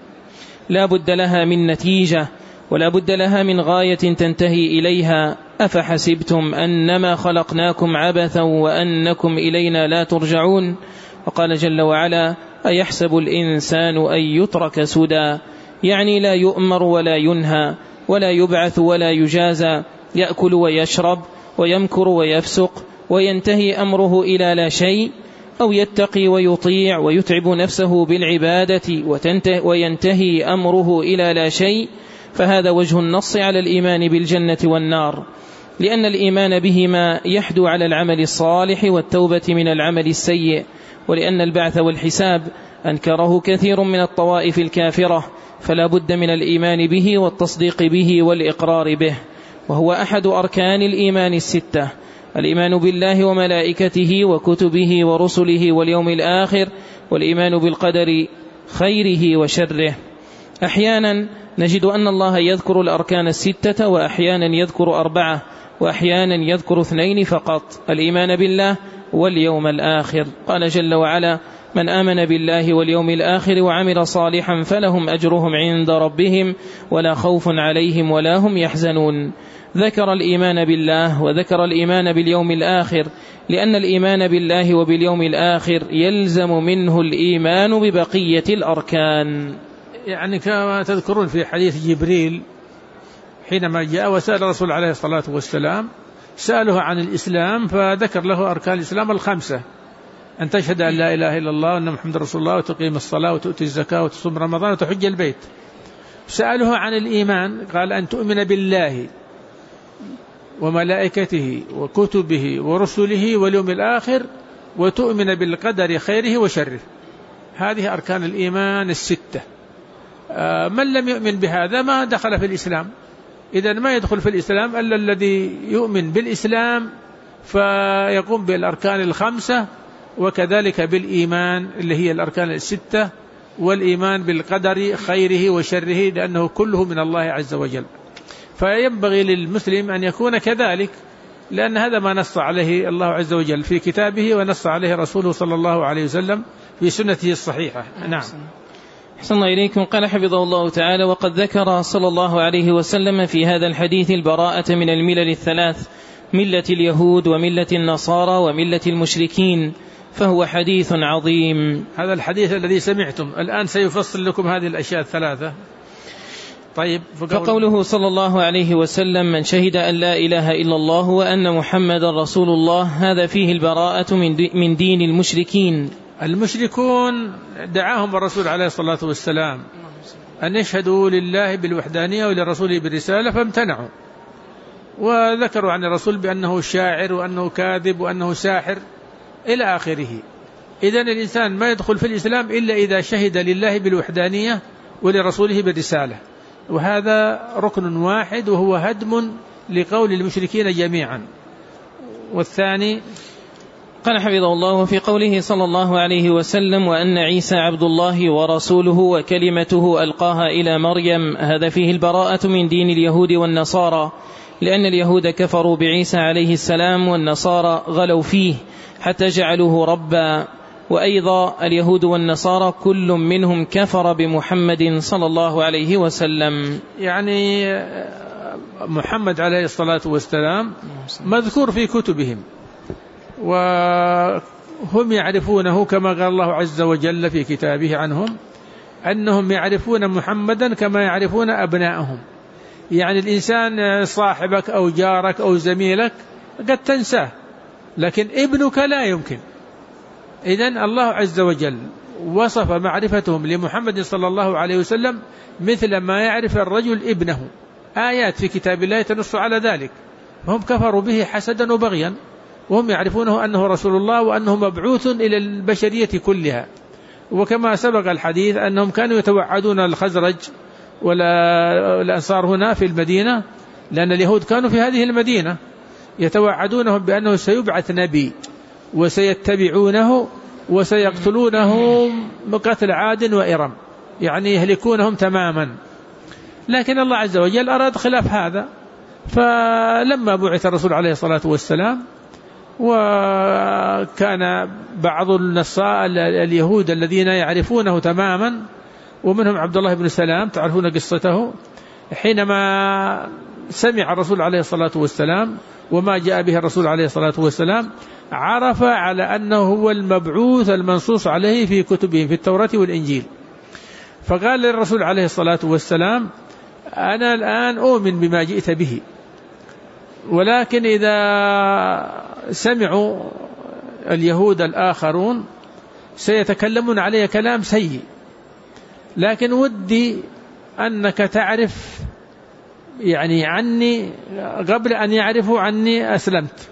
لا بد لها من نتيجة، ولا بد لها من غاية تنتهي إليها. أفحسبتم أنما خلقناكم عبثا وأنكم إلينا لا ترجعون. وقال جل وعلا: أيحسب الإنسان أن يترك سدى، يعني لا يؤمر ولا ينهى ولا يبعث ولا يجازى، يأكل ويشرب ويمكر ويفسق وينتهي أمره إلى لا شيء، أو يتقي ويطيع ويتعب نفسه بالعبادة وينتهي أمره إلى لا شيء. فهذا وجه النص على الإيمان بالجنة والنار، لأن الإيمان بهما يحدو على العمل الصالح والتوبة من العمل السيء، ولأن البعث والحساب أنكره كثير من الطوائف الكافرة، فلا بد من الإيمان به والتصديق به والإقرار به، وهو أحد أركان الإيمان الستة: الإيمان بالله وملائكته وكتبه ورسله واليوم الآخر، والإيمان بالقدر خيره وشره. أحيانا نجد أن الله يذكر الأركان 6 وأحيانا يذكر 4 وأحيانا يذكر 2 فقط: الإيمان بالله واليوم الآخر. قال جل وعلا: من آمن بالله واليوم الآخر وعمل صالحا فلهم أجرهم عند ربهم ولا خوف عليهم ولا هم يحزنون. ذكر الإيمان بالله وذكر الإيمان باليوم الآخر لأن الإيمان بالله وباليوم الآخر يلزم منه الإيمان ببقية الأركان. يعني كما تذكرون في حديث جبريل حينما جاء وسأل الرسول عليه الصلاة والسلام، سأله عن الإسلام فذكر له أركان الإسلام 5: أن تشهد أن لا إله إلا الله وأن محمد رسول الله وتقيم الصلاة وتؤتي الزكاة وتصوم رمضان وتحج البيت. سأله عن الإيمان قال: أن تؤمن بالله وملائكته وكتبه ورسله واليوم الآخر وتؤمن بالقدر خيره وشره. هذه أركان الإيمان 6. من لم يؤمن بهذا ما دخل في الإسلام. إذن ما يدخل في الإسلام إلا الذي يؤمن بالإسلام فيقوم بالأركان 5 وكذلك بالإيمان اللي هي الأركان 6 والإيمان بالقدر خيره وشره لأنه كله من الله عز وجل. فينبغي للمسلم أن يكون كذلك لأن هذا ما نص عليه الله عز وجل في كتابه ونص عليه رسوله صلى الله عليه وسلم في سنته الصحيحة. نعم. أحسن الله إليكم. قال حفظه الله تعالى: وقد ذكر صلى الله عليه وسلم في هذا الحديث البراءة من الملل 3: ملة اليهود وملة النصارى وملة المشركين، فهو حديث عظيم. هذا الحديث الذي سمعتم الآن سيفصل لكم هذه الأشياء 3. طيب. فقوله صلى الله عليه وسلم: من شهد أن لا إله إلا الله وأن محمد رسول الله، هذا فيه البراءة من دين المشركين. المشركون دعاهم الرسول عليه الصلاة والسلام أن يشهدوا لله بالوحدانية ولرسوله بالرسالة فامتنعوا، وذكروا عن الرسول بأنه شاعر وأنه كاذب وأنه ساحر إلى آخره. إذن الإنسان ما يدخل في الإسلام إلا إذا شهد لله بالوحدانية ولرسوله بالرسالة، وهذا ركن واحد وهو هدم لقول المشركين جميعا. والثاني قال حفظه الله: في قوله صلى الله عليه وسلم: وأن عيسى عبد الله ورسوله وكلمته ألقاها إلى مريم، هذا فيه البراءة من دين اليهود والنصارى، لأن اليهود كفروا بعيسى عليه السلام والنصارى غلوا فيه حتى جعلوه ربا. وأيضا اليهود والنصارى كل منهم كفر بمحمد صلى الله عليه وسلم. يعني محمد عليه الصلاة والسلام مذكور في كتبهم وهم يعرفونه كما قال الله عز وجل في كتابه عنهم أنهم يعرفون محمدا كما يعرفون أبنائهم. يعني الإنسان صاحبك أو جارك أو زميلك قد تنساه، لكن ابنك لا يمكن. إذن الله عز وجل وصف معرفتهم لمحمد صلى الله عليه وسلم مثل ما يعرف الرجل ابنه. آيات في كتاب الله تنص على ذلك. هم كفروا به حسدا وبغيا، وهم يعرفونه أنه رسول الله وأنه مبعوث إلى البشرية كلها. وكما سبق الحديث أنهم كانوا يتوعدون الخزرج والأنصار هنا في المدينة، لأن اليهود كانوا في هذه المدينة، يتوعدونهم بأنه سيبعث نبي وسيتبعونه وسيقتلونه قتل عاد وإرم، يعني يهلكونهم تماما. لكن الله عز وجل أراد خلاف هذا، فلما بعث الرسول عليه الصلاة والسلام وكان بعض النصارى اليهود الذين يعرفونه تماما ومنهم عبد الله بن سلام تعرفون قصته، حينما سمع الرسول عليه الصلاة والسلام وما جاء به الرسول عليه الصلاة والسلام عرف على أنه هو المبعوث المنصوص عليه في كتبهم في التوراة والإنجيل. فقال للرسول عليه الصلاة والسلام: أنا الآن أؤمن بما جئت به، ولكن إذا سمعوا اليهود الآخرون سيتكلمون علي كلام سيء، لكن ودي أنك تعرف يعني عني قبل أن يعرفوا عني أسلمت.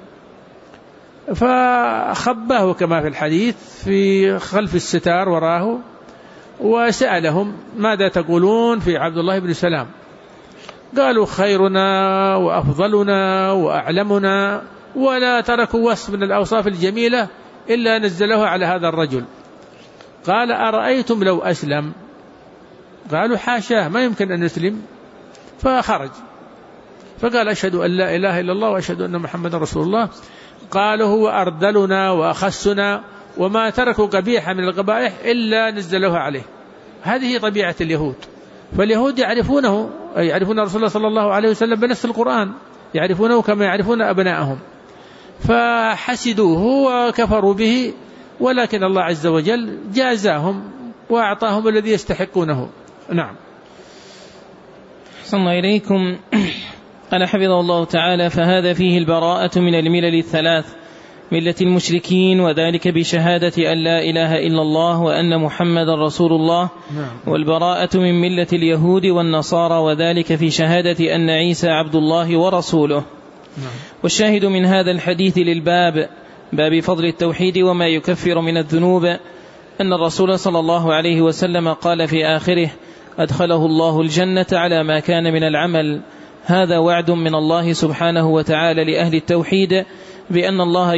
فخباه كما في الحديث في خلف الستار وراه وسألهم: ماذا تقولون في عبد الله بن سلام؟ قالوا: خيرنا وأفضلنا وأعلمنا، ولا تركوا وصف من الأوصاف الجميلة إلا نزله على هذا الرجل. قال أرأيتم لو أسلم؟ قالوا حاشاه ما يمكن أن يسلم. فخرج فقال أشهد أن لا إله إلا الله وأشهد أن محمد رسول الله. قالوا هو أردلنا وأخسنا وما تركوا قبيحة من القبائح إلا نزلوها عليه. هذه طبيعة اليهود. فاليهود يعرفون رسول الله صلى الله عليه وسلم بنفس القرآن، يعرفونه كما يعرفون أبناءهم، فحسدوه وكفروا به، ولكن الله عز وجل جازاهم وأعطاهم الذي يستحقونه. نعم. صلى الله إليكم. قال حفظه الله تعالى: فهذا فيه البراءة من الملل الثلاث، ملة المشركين وذلك بشهادة أن لا إله إلا الله وأن محمد رسول الله، والبراءة من ملة اليهود والنصارى وذلك في شهادة أن عيسى عبد الله ورسوله. والشاهد من هذا الحديث للباب، باب فضل التوحيد وما يكفر من الذنوب، أن الرسول صلى الله عليه وسلم قال في آخره: أدخله الله الجنة على ما كان من العمل. هذا وعد من الله سبحانه وتعالى لأهل التوحيد بأن الله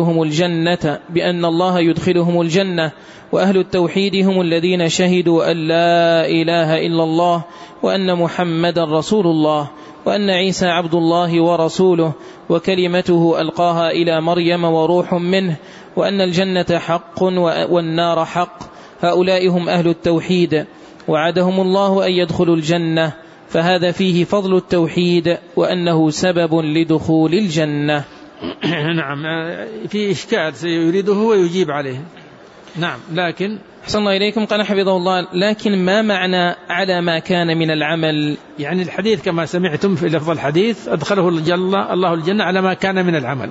يدخلهم الجنة، وأهل التوحيد هم الذين شهدوا أن لا إله إلا الله وأن محمد رسول الله وأن عيسى عبد الله ورسوله وكلمته ألقاها إلى مريم وروح منه، وأن الجنة حق والنار حق. هؤلاء هم أهل التوحيد، وعدهم الله أن يدخلوا الجنة، فهذا فيه فضل التوحيد وأنه سبب لدخول الجنة. نعم، في إشكال سيريده ويجيب عليه. نعم، لكن أحسن الله إليكم. قال حفظه الله: لكن ما معنى على ما كان من العمل؟ يعني الحديث كما سمعتم في لفظ الحديث: أدخله الله الجنة على ما كان من العمل.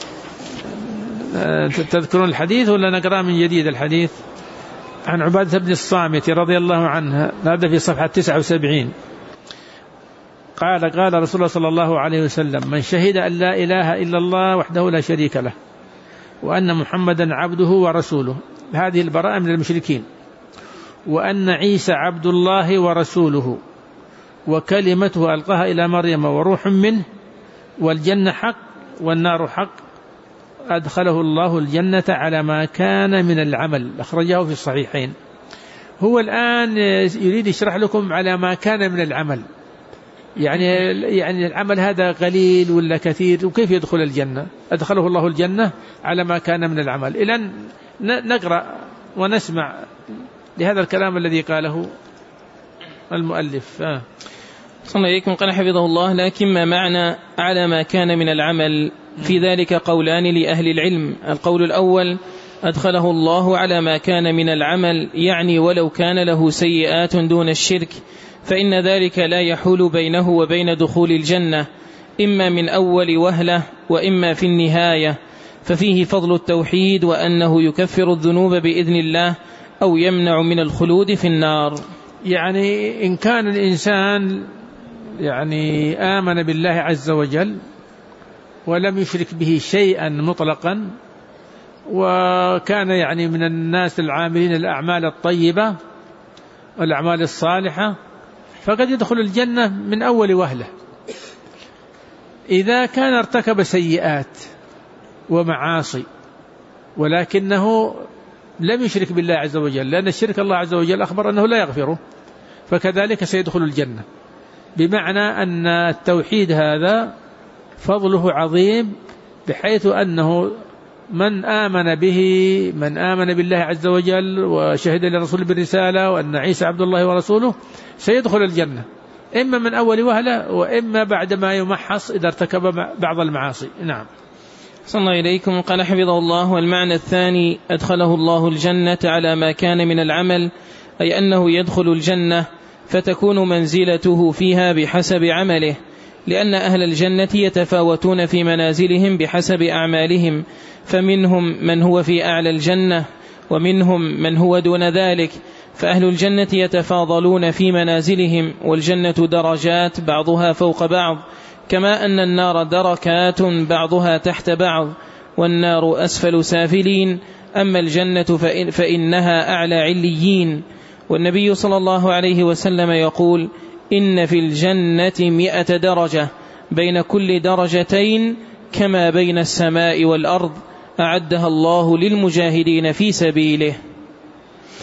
تذكرون الحديث ولا نقرأ من جديد الحديث؟ عن عبادة بن الصامت رضي الله عنه، هذا في صفحة 79. قال رسول الله صلى الله عليه وسلم: من شهد أن لا إله إلا الله وحده لا شريك له وأن محمدا عبده ورسوله، هذه البراءة من المشركين، وأن عيسى عبد الله ورسوله وكلمته ألقاها إلى مريم وروح منه، والجنة حق والنار حق، أدخله الله الجنة على ما كان من العمل. أخرجه في الصحيحين. هو الآن يريد يشرح لكم على ما كان من العمل، يعني العمل هذا قليل ولا كثير، وكيف يدخل الجنة؟ أدخله الله الجنة على ما كان من العمل. إذن نقرأ ونسمع لهذا الكلام الذي قاله المؤلف. صلى الله عليكم. قال حفظه الله: لكن ما معنى على ما كان من العمل؟ في ذلك قولان لأهل العلم. القول الأول: أدخله الله على ما كان من العمل، يعني ولو كان له سيئات دون الشرك، فإن ذلك لا يحول بينه وبين دخول الجنة، إما من أول وهلة وإما في النهاية، ففيه فضل التوحيد وأنه يكفر الذنوب بإذن الله أو يمنع من الخلود في النار. يعني إن كان الإنسان آمن بالله عز وجل ولم يشرك به شيئا مطلقا، وكان من الناس العاملين الأعمال الطيبة والأعمال الصالحة، فقد يدخل الجنة من أول وهلة. إذا كان ارتكب سيئات ومعاصي ولكنه لم يشرك بالله عز وجل، لأن الشرك الله عز وجل أخبر أنه لا يغفره، فكذلك سيدخل الجنة. بمعنى أن التوحيد هذا فضله عظيم، بحيث أنه من آمن بالله عز وجل وشهد للرسول بالرسالة وأن عيسى عبد الله ورسوله سيدخل الجنة، إما من أول وهلة وإما بعد ما يمحص إذا ارتكب بعض المعاصي. نعم. صلى الله إليكم. قال حفظه الله: والمعنى الثاني: أدخله الله الجنة على ما كان من العمل، أي أنه يدخل الجنة فتكون منزلته فيها بحسب عمله، لأن أهل الجنة يتفاوتون في منازلهم بحسب أعمالهم، فمنهم من هو في أعلى الجنة ومنهم من هو دون ذلك، فأهل الجنة يتفاضلون في منازلهم، والجنة درجات بعضها فوق بعض، كما أن النار دركات بعضها تحت بعض، والنار أسفل سافلين، أما الجنة فإنها أعلى عليين. والنبي صلى الله عليه وسلم يقول: إن في الجنة 100 درجة، بين كل درجتين كما بين السماء والأرض، أعدها الله للمجاهدين في سبيله.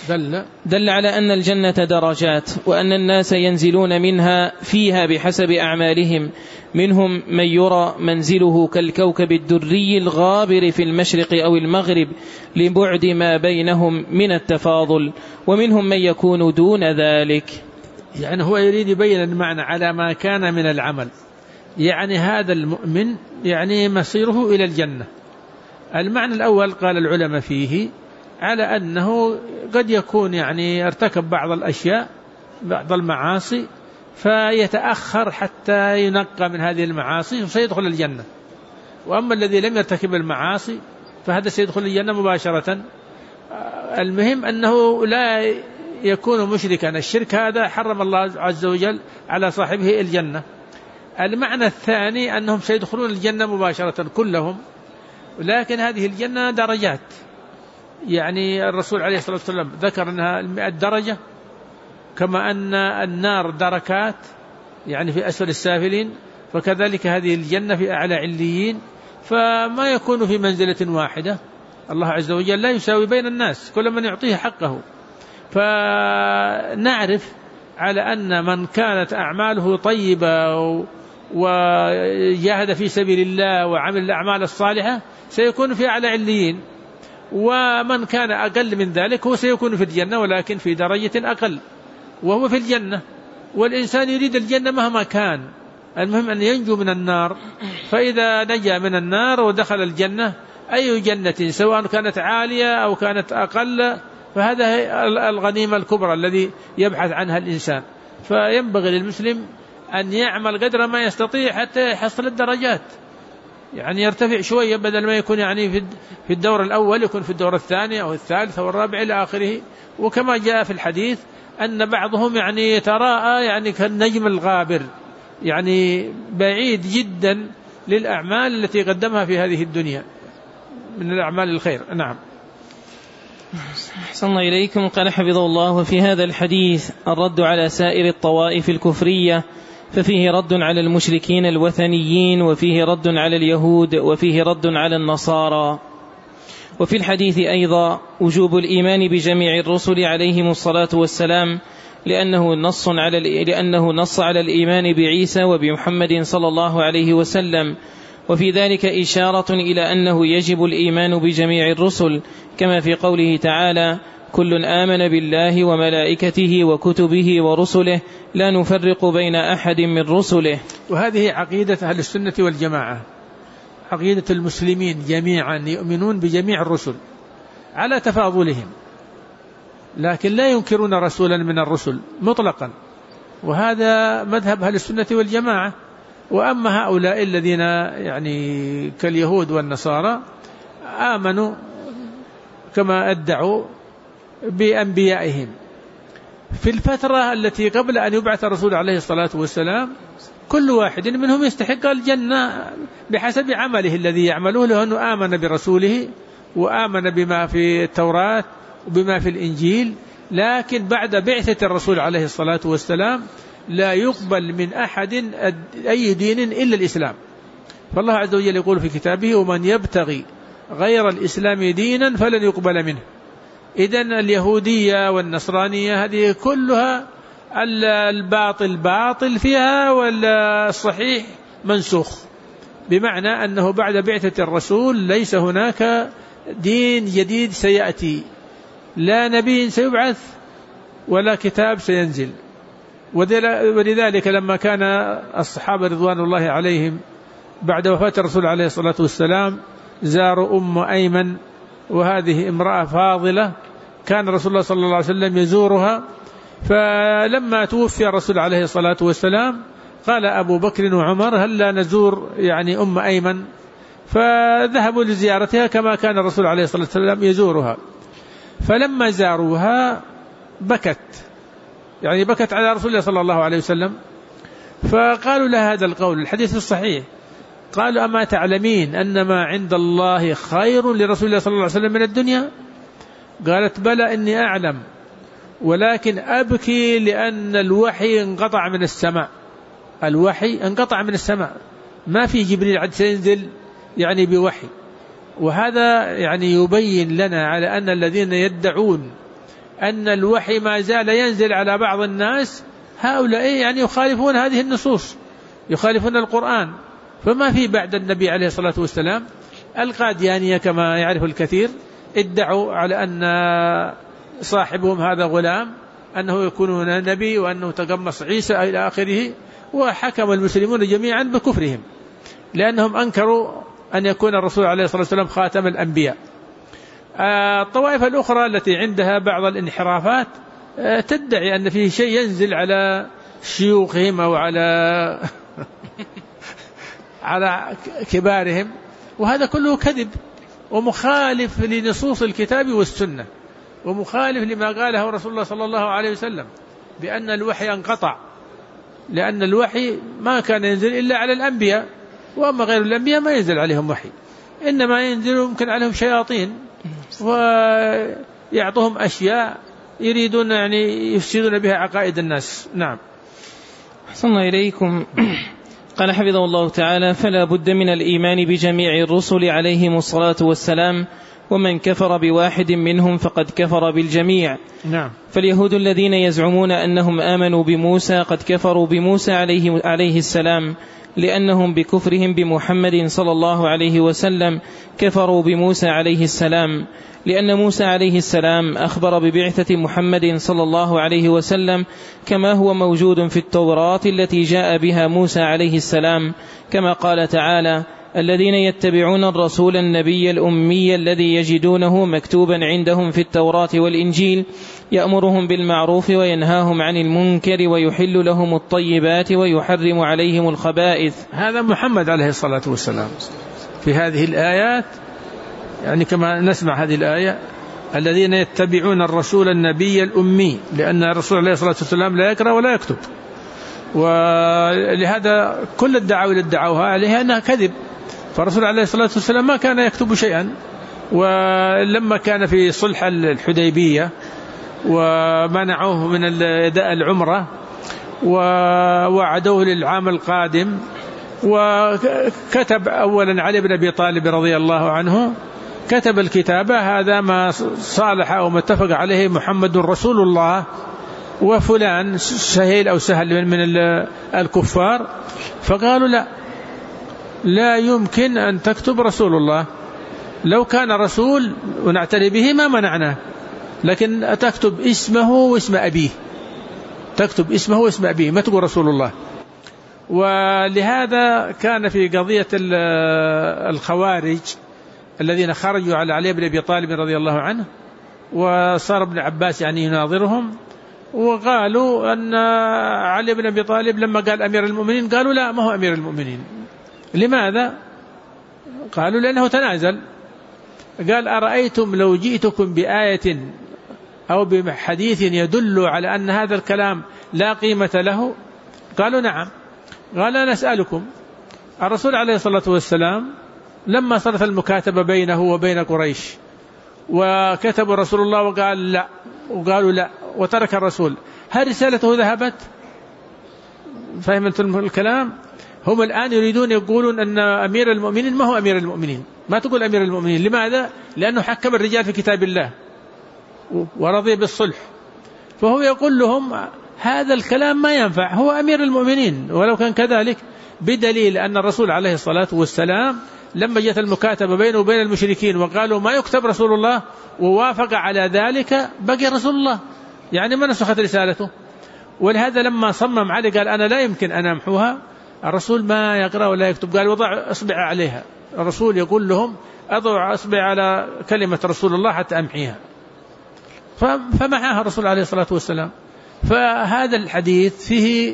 دل على أن الجنة درجات، وأن الناس ينزلون منها فيها بحسب أعمالهم، منهم من يرى منزله كالكوكب الدري الغابر في المشرق أو المغرب لبعد ما بينهم من التفاضل، ومنهم من يكون دون ذلك. يعني هو يريد يبين المعنى على ما كان من العمل، يعني هذا المؤمن يعني مصيره إلى الجنة. المعنى الأول قال العلماء فيه على أنه قد يكون يعني ارتكب بعض الأشياء بعض المعاصي فيتأخر حتى ينقى من هذه المعاصي وسيدخل الجنة، وأما الذي لم يرتكب المعاصي فهذا سيدخل الجنة مباشرة. المهم أنه لا يكون مشركا، الشرك هذا حرم الله عز وجل على صاحبه الجنة. المعنى الثاني أنهم سيدخلون الجنة مباشرة كلهم، لكن هذه الجنة درجات، يعني الرسول عليه الصلاة والسلام ذكر أنها 100 درجة، كما أن النار دركات يعني في أسفل السافلين، فكذلك هذه الجنة في أعلى عليين، فما يكون في منزلة واحدة. الله عز وجل لا يساوي بين الناس، كل من يعطيه حقه. فنعرف على أن من كانت أعماله طيبة وجاهد في سبيل الله وعمل الأعمال الصالحة سيكون في أعلى عليين، ومن كان أقل من ذلك هو سيكون في الجنة ولكن في درجة أقل وهو في الجنة. والإنسان يريد الجنة مهما كان، المهم أن ينجو من النار. فإذا نجا من النار ودخل الجنة أي جنة سواء كانت عالية أو كانت أقل فهذا الغنيمة الكبرى الذي يبحث عنها الإنسان. فينبغي للمسلم أن يعمل قدر ما يستطيع حتى يحصل الدرجات، يعني يرتفع شوية، بدل ما يكون يعني في الدور الأول يكون في الدور الثاني أو الثالث أو الرابع إلى آخره. وكما جاء في الحديث أن بعضهم يعني يتراءى يعني كالنجم الغابر، يعني بعيد جدا للأعمال التي قدمها في هذه الدنيا من الأعمال الخير. نعم. أحسن الله إليكم. قال حفظه الله: وفي هذا الحديث الرد على سائر الطوائف الكفرية، ففيه رد على المشركين الوثنيين، وفيه رد على اليهود، وفيه رد على النصارى. وفي الحديث أيضا وجوب الإيمان بجميع الرسل عليهم الصلاة والسلام، لأنه نص على الإيمان بعيسى وبمحمد صلى الله عليه وسلم، وفي ذلك إشارة إلى أنه يجب الإيمان بجميع الرسل، كما في قوله تعالى: كل آمن بالله وملائكته وكتبه ورسله لا نفرق بين أحد من رسله. وهذه عقيدة أهل السنة والجماعة، عقيدة المسلمين جميعا يؤمنون بجميع الرسل على تفاضلهم، لكن لا ينكرون رسولا من الرسل مطلقا، وهذا مذهب أهل السنة والجماعة. وأما هؤلاء الذين يعني كاليهود والنصارى آمنوا كما ادعوا بأنبيائهم في الفترة التي قبل أن يبعث الرسول عليه الصلاة والسلام، كل واحد منهم يستحق الجنة بحسب عمله الذي يعمله، لأنه آمن برسوله وآمن بما في التوراة وبما في الإنجيل. لكن بعد بعثة الرسول عليه الصلاة والسلام لا يقبل من أحد أي دين إلا الإسلام. فالله عز وجل يقول في كتابه: ومن يبتغي غير الإسلام دينا فلن يقبل منه. إذن اليهودية والنصرانية هذه كلها الباطل باطل فيها والصحيح منسوخ، بمعنى أنه بعد بعثة الرسول ليس هناك دين جديد سيأتي، لا نبي سيبعث ولا كتاب سينزل. ولذلك لما كان الصحابة رضوان الله عليهم بعد وفاة الرسول عليه الصلاة والسلام زاروا أم أيمن، وهذه امرأة فاضلة كان رسول الله صلى الله عليه وسلم يزورها. فلما توفي الرسول عليه الصلاة والسلام قال أبو بكر وعمر: هل لا نزور يعني أم أيمن؟ فذهبوا لزيارتها كما كان الرسول عليه الصلاة والسلام يزورها. فلما زاروها بكت على رسول الله صلى الله عليه وسلم، فقالوا لها هذا القول الحديث الصحيح، قالوا: أما تعلمين أن ما عند الله خير لرسول الله صلى الله عليه وسلم من الدنيا؟ قالت: بلى إني أعلم، ولكن أبكي لأن الوحي انقطع من السماء. الوحي انقطع من السماء، ما في جبريل عد سينزل يعني بوحي. وهذا يعني يبين لنا على أن الذين يدعون أن الوحي ما زال ينزل على بعض الناس، هؤلاء يعني يخالفون هذه النصوص، يخالفون القرآن. فما في بعد النبي عليه الصلاة والسلام. القاديانية كما يعرف الكثير ادعوا على أن صاحبهم هذا غلام أنه يكون نبي وأنه تقمص عيسى إلى آخره، وحكم المسلمون جميعا بكفرهم لأنهم أنكروا أن يكون الرسول عليه الصلاة والسلام خاتم الأنبياء. الطوائف الأخرى التي عندها بعض الانحرافات تدعي أن فيه شيء ينزل على شيوخهم أو على على كبارهم، وهذا كله كذب ومخالف لنصوص الكتاب والسنة، ومخالف لما قاله رسول الله صلى الله عليه وسلم بأن الوحي انقطع، لأن الوحي ما كان ينزل إلا على الأنبياء، وأما غير الأنبياء ما ينزل عليهم وحي، إنما ينزل يمكن عليهم شياطين ويعطوهم أشياء يريدون يعني يفسدون بها عقائد الناس. نعم. أحسن إليكم. قال حفظه الله تعالى: فلا بد من الإيمان بجميع الرسل عليهم الصلاة والسلام، ومن كفر بواحد منهم فقد كفر بالجميع. نعم. فاليهود الذين يزعمون أنهم آمنوا بموسى قد كفروا بموسى عليه السلام، لأنهم بكفرهم بمحمد صلى الله عليه وسلم كفروا بموسى عليه السلام، لأن موسى عليه السلام أخبر ببعثة محمد صلى الله عليه وسلم كما هو موجود في التوراة التي جاء بها موسى عليه السلام، كما قال تعالى: الذين يتبعون الرسول النبي الأمي الذي يجدونه مكتوبا عندهم في التوراة والإنجيل يأمرهم بالمعروف وينهاهم عن المنكر ويحل لهم الطيبات ويحرم عليهم الخبائث. هذا محمد عليه الصلاة والسلام في هذه الآيات، يعني كما نسمع هذه الآية: الذين يتبعون الرسول النبي الأمي، لأن الرسول عليه الصلاة والسلام لا يقرأ ولا يكتب، ولهذا كل الدعاوى اللي ادعوها عليها أنها كذب. فالرسول عليه الصلاة والسلام ما كان يكتب شيئا، ولما كان في صلح الحديبية ومنعوه من أداء العمرة ووعدوه للعام القادم، وكتب أولا علي بن أبي طالب رضي الله عنه كتب الكتابة: هذا ما صالح أو ما اتفق عليه محمد رسول الله وفلان سهيل أو سهل من الكفار. فقالوا لا يمكن أن تكتب رسول الله، لو كان رسول ونعتني به ما منعناه، لكن تكتب اسمه واسم أبيه، تكتب اسمه واسم أبيه، ما تقول رسول الله. ولهذا كان في قضية الخوارج الذين خرجوا على علي بن أبي طالب رضي الله عنه، وصار ابن عباس يعني يناظرهم، وقالوا أن علي بن أبي طالب لما قال أمير المؤمنين قالوا لا، ما هو أمير المؤمنين. لماذا؟ قالوا لأنه تنازل. قال: أرأيتم لو جئتكم بآية أو بحديث يدل على أن هذا الكلام لا قيمة له؟ قالوا: نعم. قال: نسألكم، الرسول عليه الصلاة والسلام لما صارت المكاتبة بينه وبين قريش وكتب رسول الله وقال لا، وقالوا لا، وترك الرسول، هل رسالته ذهبت؟ فهمتم الكلام؟ هم الآن يريدون يقولون أن أمير المؤمنين ما هو أمير المؤمنين، ما تقول أمير المؤمنين. لماذا؟ لأنه حكم الرجال في كتاب الله ورضي بالصلح. فهو يقول لهم هذا الكلام ما ينفع، هو أمير المؤمنين ولو كان كذلك، بدليل أن الرسول عليه الصلاة والسلام لما جاءت المكاتبة بينه وبين المشركين وقالوا ما يكتب رسول الله ووافق على ذلك، بقي رسول الله، يعني ما نسخت رسالته. ولهذا لما صمم علي قال أنا لا يمكن أن أمحوها، الرسول ما يقرأ ولا يكتب، قال وضع أصبع عليها. الرسول يقول لهم أضع أصبع على كلمة رسول الله حتى أمحيها، فمحاها الرسول عليه الصلاة والسلام. فهذا الحديث فيه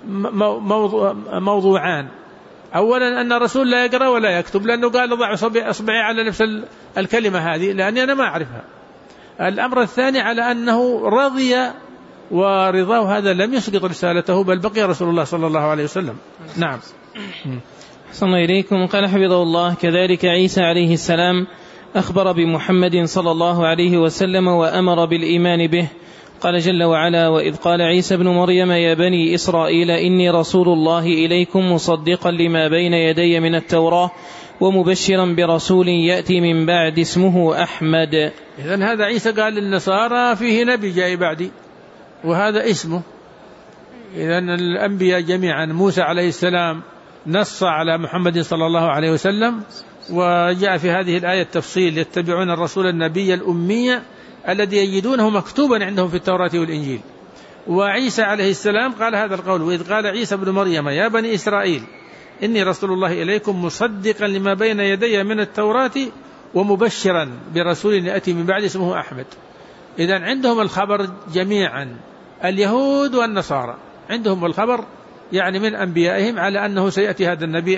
موضوعان: أولا أن الرسول لا يقرأ ولا يكتب، لأنه قال ضع أصبعي على نفس الكلمة هذه لأني أنا ما أعرفها. الأمر الثاني على أنه رضي، ورضاه هذا لم يسقط رسالته بل بقي رسول الله صلى الله عليه وسلم. نعم. صلى إليكم. قال حفظه الله: كذلك عيسى عليه السلام أخبر بمحمد صلى الله عليه وسلم وأمر بالإيمان به. قال جل وعلا: وإذ قال عيسى ابن مريم يا بني إسرائيل إني رسول الله إليكم مصدقا لما بين يدي من التوراة ومبشرا برسول يأتي من بعد اسمه أحمد. إذن هذا عيسى قال للنصارى فيه نبي جاي بعدي وهذا اسمه. إذن الأنبياء جميعا موسى عليه السلام نص على محمد صلى الله عليه وسلم، وجاء في هذه الآية التفصيل: يتبعون الرسول النبي الأمي الذي يجدونه مكتوبا عندهم في التوراة والإنجيل. وعيسى عليه السلام قال هذا القول: وإذ قال عيسى ابن مريم يا بني إسرائيل إني رسول الله إليكم مصدقا لما بين يدي من التوراة ومبشرا برسول يأتي من بعد اسمه أحمد. إذن عندهم الخبر جميعا، اليهود والنصارى عندهم الخبر يعني من أنبيائهم على أنه سيأتي هذا النبي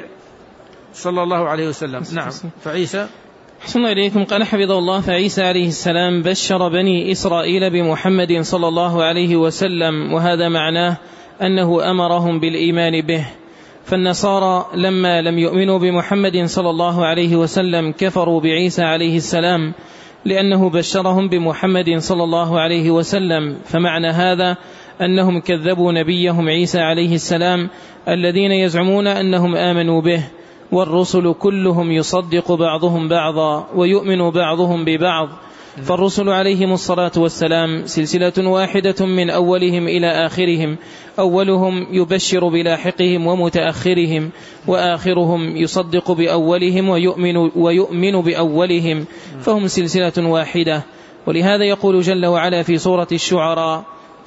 صلى الله عليه وسلم. نعم. فعيسى أحسن إليكم. قال حفظه الله: فعيسى عليه السلام بشر بني إسرائيل بمحمد صلى الله عليه وسلم، وهذا معناه أنه أمرهم بالإيمان به. فالنصارى لما لم يؤمنوا بمحمد صلى الله عليه وسلم كفروا بعيسى عليه السلام لأنه بشرهم بمحمد صلى الله عليه وسلم، فمعنى هذا أنهم كذبوا نبيهم عيسى عليه السلام الذين يزعمون أنهم آمنوا به. والرسل كلهم يصدق بعضهم بعضا ويؤمن بعضهم ببعض، فالرسل عليهم الصلاة والسلام سلسلة واحدة من أولهم إلى آخرهم، أولهم يبشر بلاحقهم ومتأخرهم، وآخرهم يصدق بأولهم ويؤمن بأولهم، فهم سلسلة واحدة. ولهذا يقول جل وعلا في سورة الشعراء: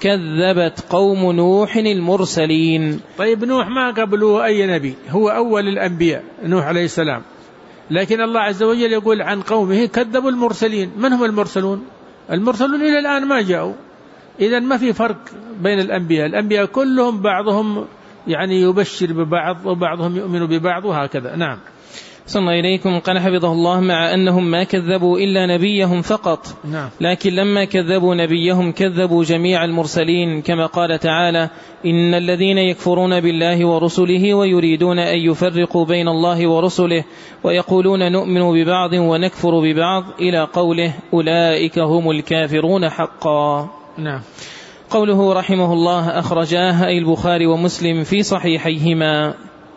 كذبت قوم نوح المرسلين. طيب نوح ما قبله أي نبي، هو أول الأنبياء نوح عليه السلام، لكن الله عز وجل يقول عن قومه كذبوا المرسلين. من هم المرسلون؟ المرسلون إلى الآن ما جاءوا. إذن ما في فرق بين الأنبياء، الأنبياء كلهم بعضهم يعني يبشر ببعض وبعضهم يؤمن ببعض وهكذا. نعم. صلى إليكم. قال حفظه الله: مع أنهم ما كذبوا إلا نبيهم فقط، لكن لما كذبوا نبيهم كذبوا جميع المرسلين، كما قال تعالى: إن الذين يكفرون بالله ورسله ويريدون أن يفرقوا بين الله ورسله ويقولون نؤمن ببعض ونكفر ببعض، إلى قوله: أولئك هم الكافرون حقا. نعم. قوله رحمه الله: أخرجاه أي البخاري ومسلم في صحيحيهما.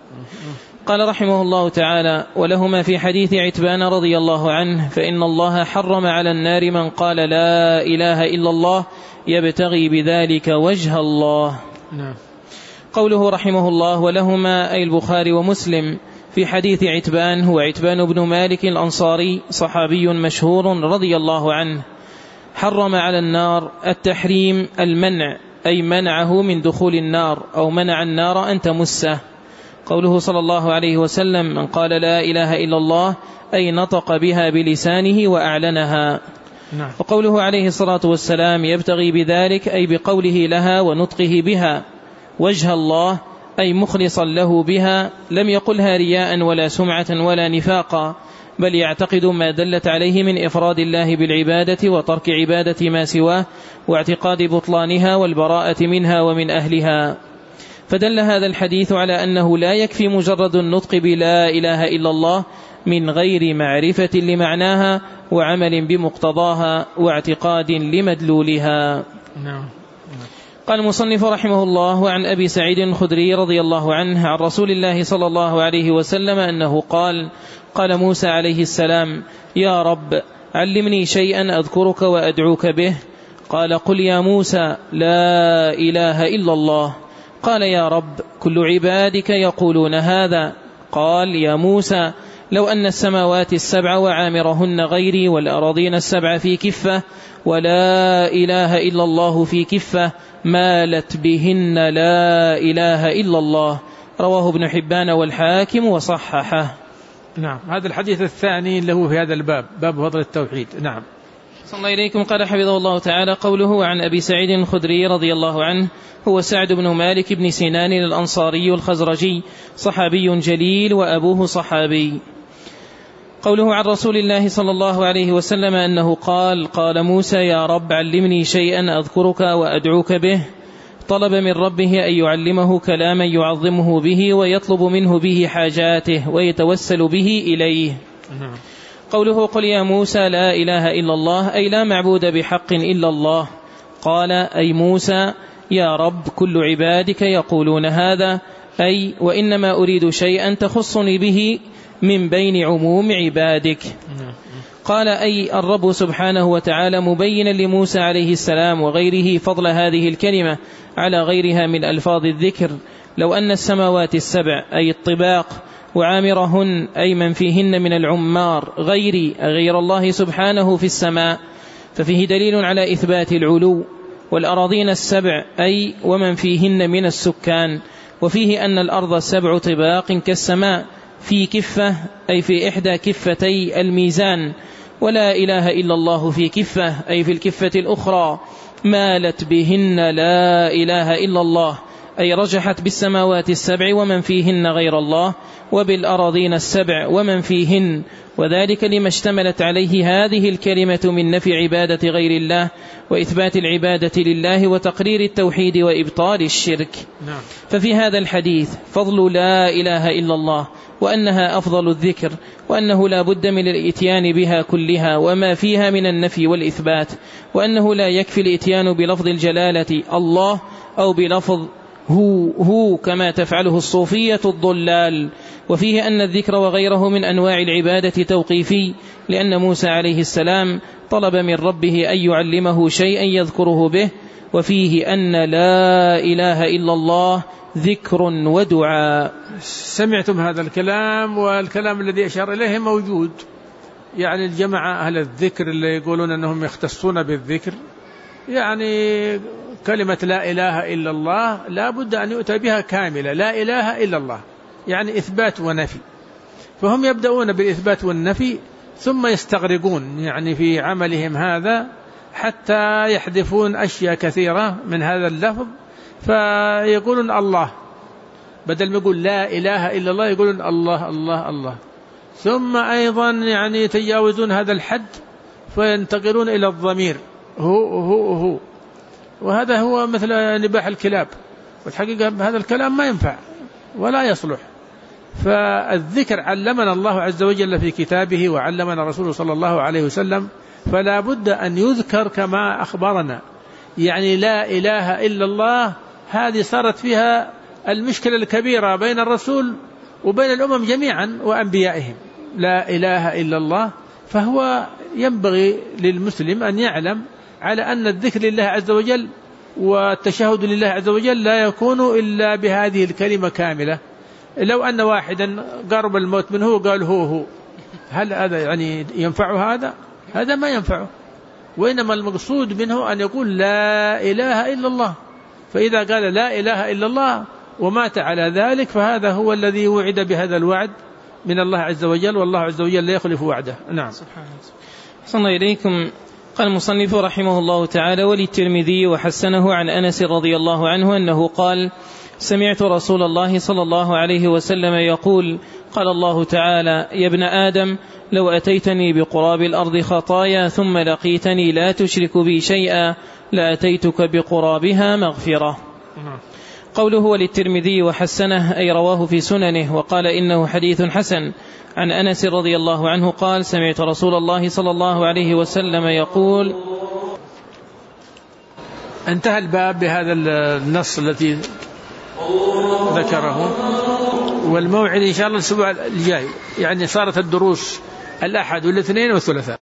قال رحمه الله تعالى: ولهما في حديث عتبان رضي الله عنه: فإن الله حرم على النار من قال لا إله إلا الله يبتغي بذلك وجه الله. نعم. قوله رحمه الله: ولهما أي البخاري ومسلم في حديث عتبان، هو عتبان بن مالك الأنصاري صحابي مشهور رضي الله عنه. حرم على النار التحريم المنع، أي منعه من دخول النار أو منع النار أن تمسه. قوله صلى الله عليه وسلم: من قال لا إله إلا الله أي نطق بها بلسانه وأعلنها. نعم. وقوله عليه الصلاة والسلام: يبتغي بذلك أي بقوله لها ونطقه بها وجه الله، أي مخلصا له بها، لم يقلها رياء ولا سمعة ولا نفاقا، بل يعتقد ما دلت عليه من إفراد الله بالعبادة وترك عبادة ما سواه واعتقاد بطلانها والبراءة منها ومن أهلها. فدل هذا الحديث على أنه لا يكفي مجرد النطق بلا إله إلا الله من غير معرفة لمعناها وعمل بمقتضاها واعتقاد لمدلولها. نعم. قال المصنف رحمه الله: وعن أبي سعيد الخدري رضي الله عنه عن رسول الله صلى الله عليه وسلم أنه قال: قال موسى عليه السلام: يا رب علمني شيئا أذكرك وأدعوك به. قال: قل يا موسى لا إله إلا الله. قال: يا رب كل عبادك يقولون هذا. قال: يا موسى لو أن السماوات السبع وعامرهن غيري والأراضين السبع في كفة ولا إله إلا الله في كفة مالت بهن لا إله إلا الله. رواه ابن حبان والحاكم وصححه. نعم. هذا الحديث الثاني اللي هو في هذا الباب، باب فضل التوحيد. نعم. صلى الله إليكم. قال حفظه الله تعالى: قوله عن أبي سعيد الخدري رضي الله عنه، هو سعد بن مالك بن سنان الأنصاري الخزرجي صحابي جليل وأبوه صحابي. قوله عن رسول الله صلى الله عليه وسلم أنه قال: قال موسى: يا رب علمني شيئا أذكرك وأدعوك به. طلب من ربه أن يعلمه كلاما يعظمه به ويطلب منه به حاجاته ويتوسل به إليه. قوله: قل يا موسى لا إله إلا الله، أي لا معبود بحق إلا الله. قال: أي موسى يا رب كل عبادك يقولون هذا، أي وإنما أريد شيئا تخصني به من بين عموم عبادك. قال أي الرب سبحانه وتعالى مبينا لموسى عليه السلام وغيره فضل هذه الكلمة على غيرها من ألفاظ الذكر: لو أن السماوات السبع أي الطباق وعامرهن أي من فيهن من العمار غير الله سبحانه في السماء، ففيه دليل على إثبات العلو. والأراضين السبع أي ومن فيهن من السكان، وفيه أن الأرض 7 طباق كالسماء في كفة أي في إحدى كفتي الميزان، ولا إله إلا الله في كفة أي في الكفة الأخرى مالت بهن لا إله إلا الله أي رجحت بالسماوات 7 ومن فيهن غير الله، وبالأراضين 7 ومن فيهن، وذلك لما اشتملت عليه هذه الكلمة من نفي عبادة غير الله وإثبات العبادة لله وتقرير التوحيد وإبطال الشرك. ففي هذا الحديث فضل لا إله إلا الله، وأنها أفضل الذكر، وأنه لا بد من الإتيان بها كلها وما فيها من النفي والإثبات، وأنه لا يكفي الإتيان بلفظ الجلالة الله أو بلفظ هو كما تفعله الصوفية الضلال. وفيه أن الذكر وغيره من أنواع العبادة توقيفي، لأن موسى عليه السلام طلب من ربه أن يعلمه شيئا يذكره به. وفيه أن لا إله إلا الله ذكر ودعاء. سمعتم هذا الكلام، والكلام الذي أشار إليه موجود، يعني الجماعة أهل الذكر اللي يقولون أنهم يختصون بالذكر، يعني كلمة لا إله إلا الله لا بد أن يؤتى بها كاملة، لا إله إلا الله يعني إثبات ونفي، فهم يبدأون بالإثبات والنفي ثم يستغرقون يعني في عملهم هذا حتى يحذفون أشياء كثيرة من هذا اللفظ، فيقولون الله بدل ما يقول لا إله إلا الله يقولون الله الله الله، ثم أيضا يعني يتجاوزون هذا الحد فينتقلون إلى الضمير هو، وهذا هو مثل نباح الكلاب، والحقيقة هذا الكلام ما ينفع ولا يصلح. فالذكر علمنا الله عز وجل في كتابه وعلمنا رسوله صلى الله عليه وسلم، فلا بد أن يذكر كما أخبرنا. يعني لا إله إلا الله هذه صارت فيها المشكلة الكبيرة بين الرسول وبين الأمم جميعا وأنبيائهم، لا إله إلا الله. فهو ينبغي للمسلم أن يعلم على أن الذكر لله عز وجل والتشهد لله عز وجل لا يكون إلا بهذه الكلمة كاملة. لو أن واحدا قرب الموت منه وقال هو، هل هذا يعني ينفع؟ هذا ما ينفعه، وإنما المقصود منه أن يقول لا إله إلا الله. فإذا قال لا إله إلا الله ومات على ذلك فهذا هو الذي وعد بهذا الوعد من الله عز وجل، والله عز وجل لا يخلف وعده. نعم. صلى إليكم. قال المصنف رحمه الله تعالى: وللترمذي وحسنه عن أنس رضي الله عنه أنه قال: سمعت رسول الله صلى الله عليه وسلم يقول: قال الله تعالى: يا ابن آدم لو أتيتني بقراب الأرض خطايا ثم لقيتني لا تشرك بي شيئا لأتيتك بقرابها مغفرة. قوله وللترمذي وحسنه أي رواه في سننه، وقال إنه حديث حسن. عن أنس رضي الله عنه قال: سمعت رسول الله صلى الله عليه وسلم يقول. انتهى الباب بهذا النص الذي ذكره، والموعد إن شاء الله الأسبوع الجاي، يعني صارت الدروس الأحد والاثنين والثلاثاء.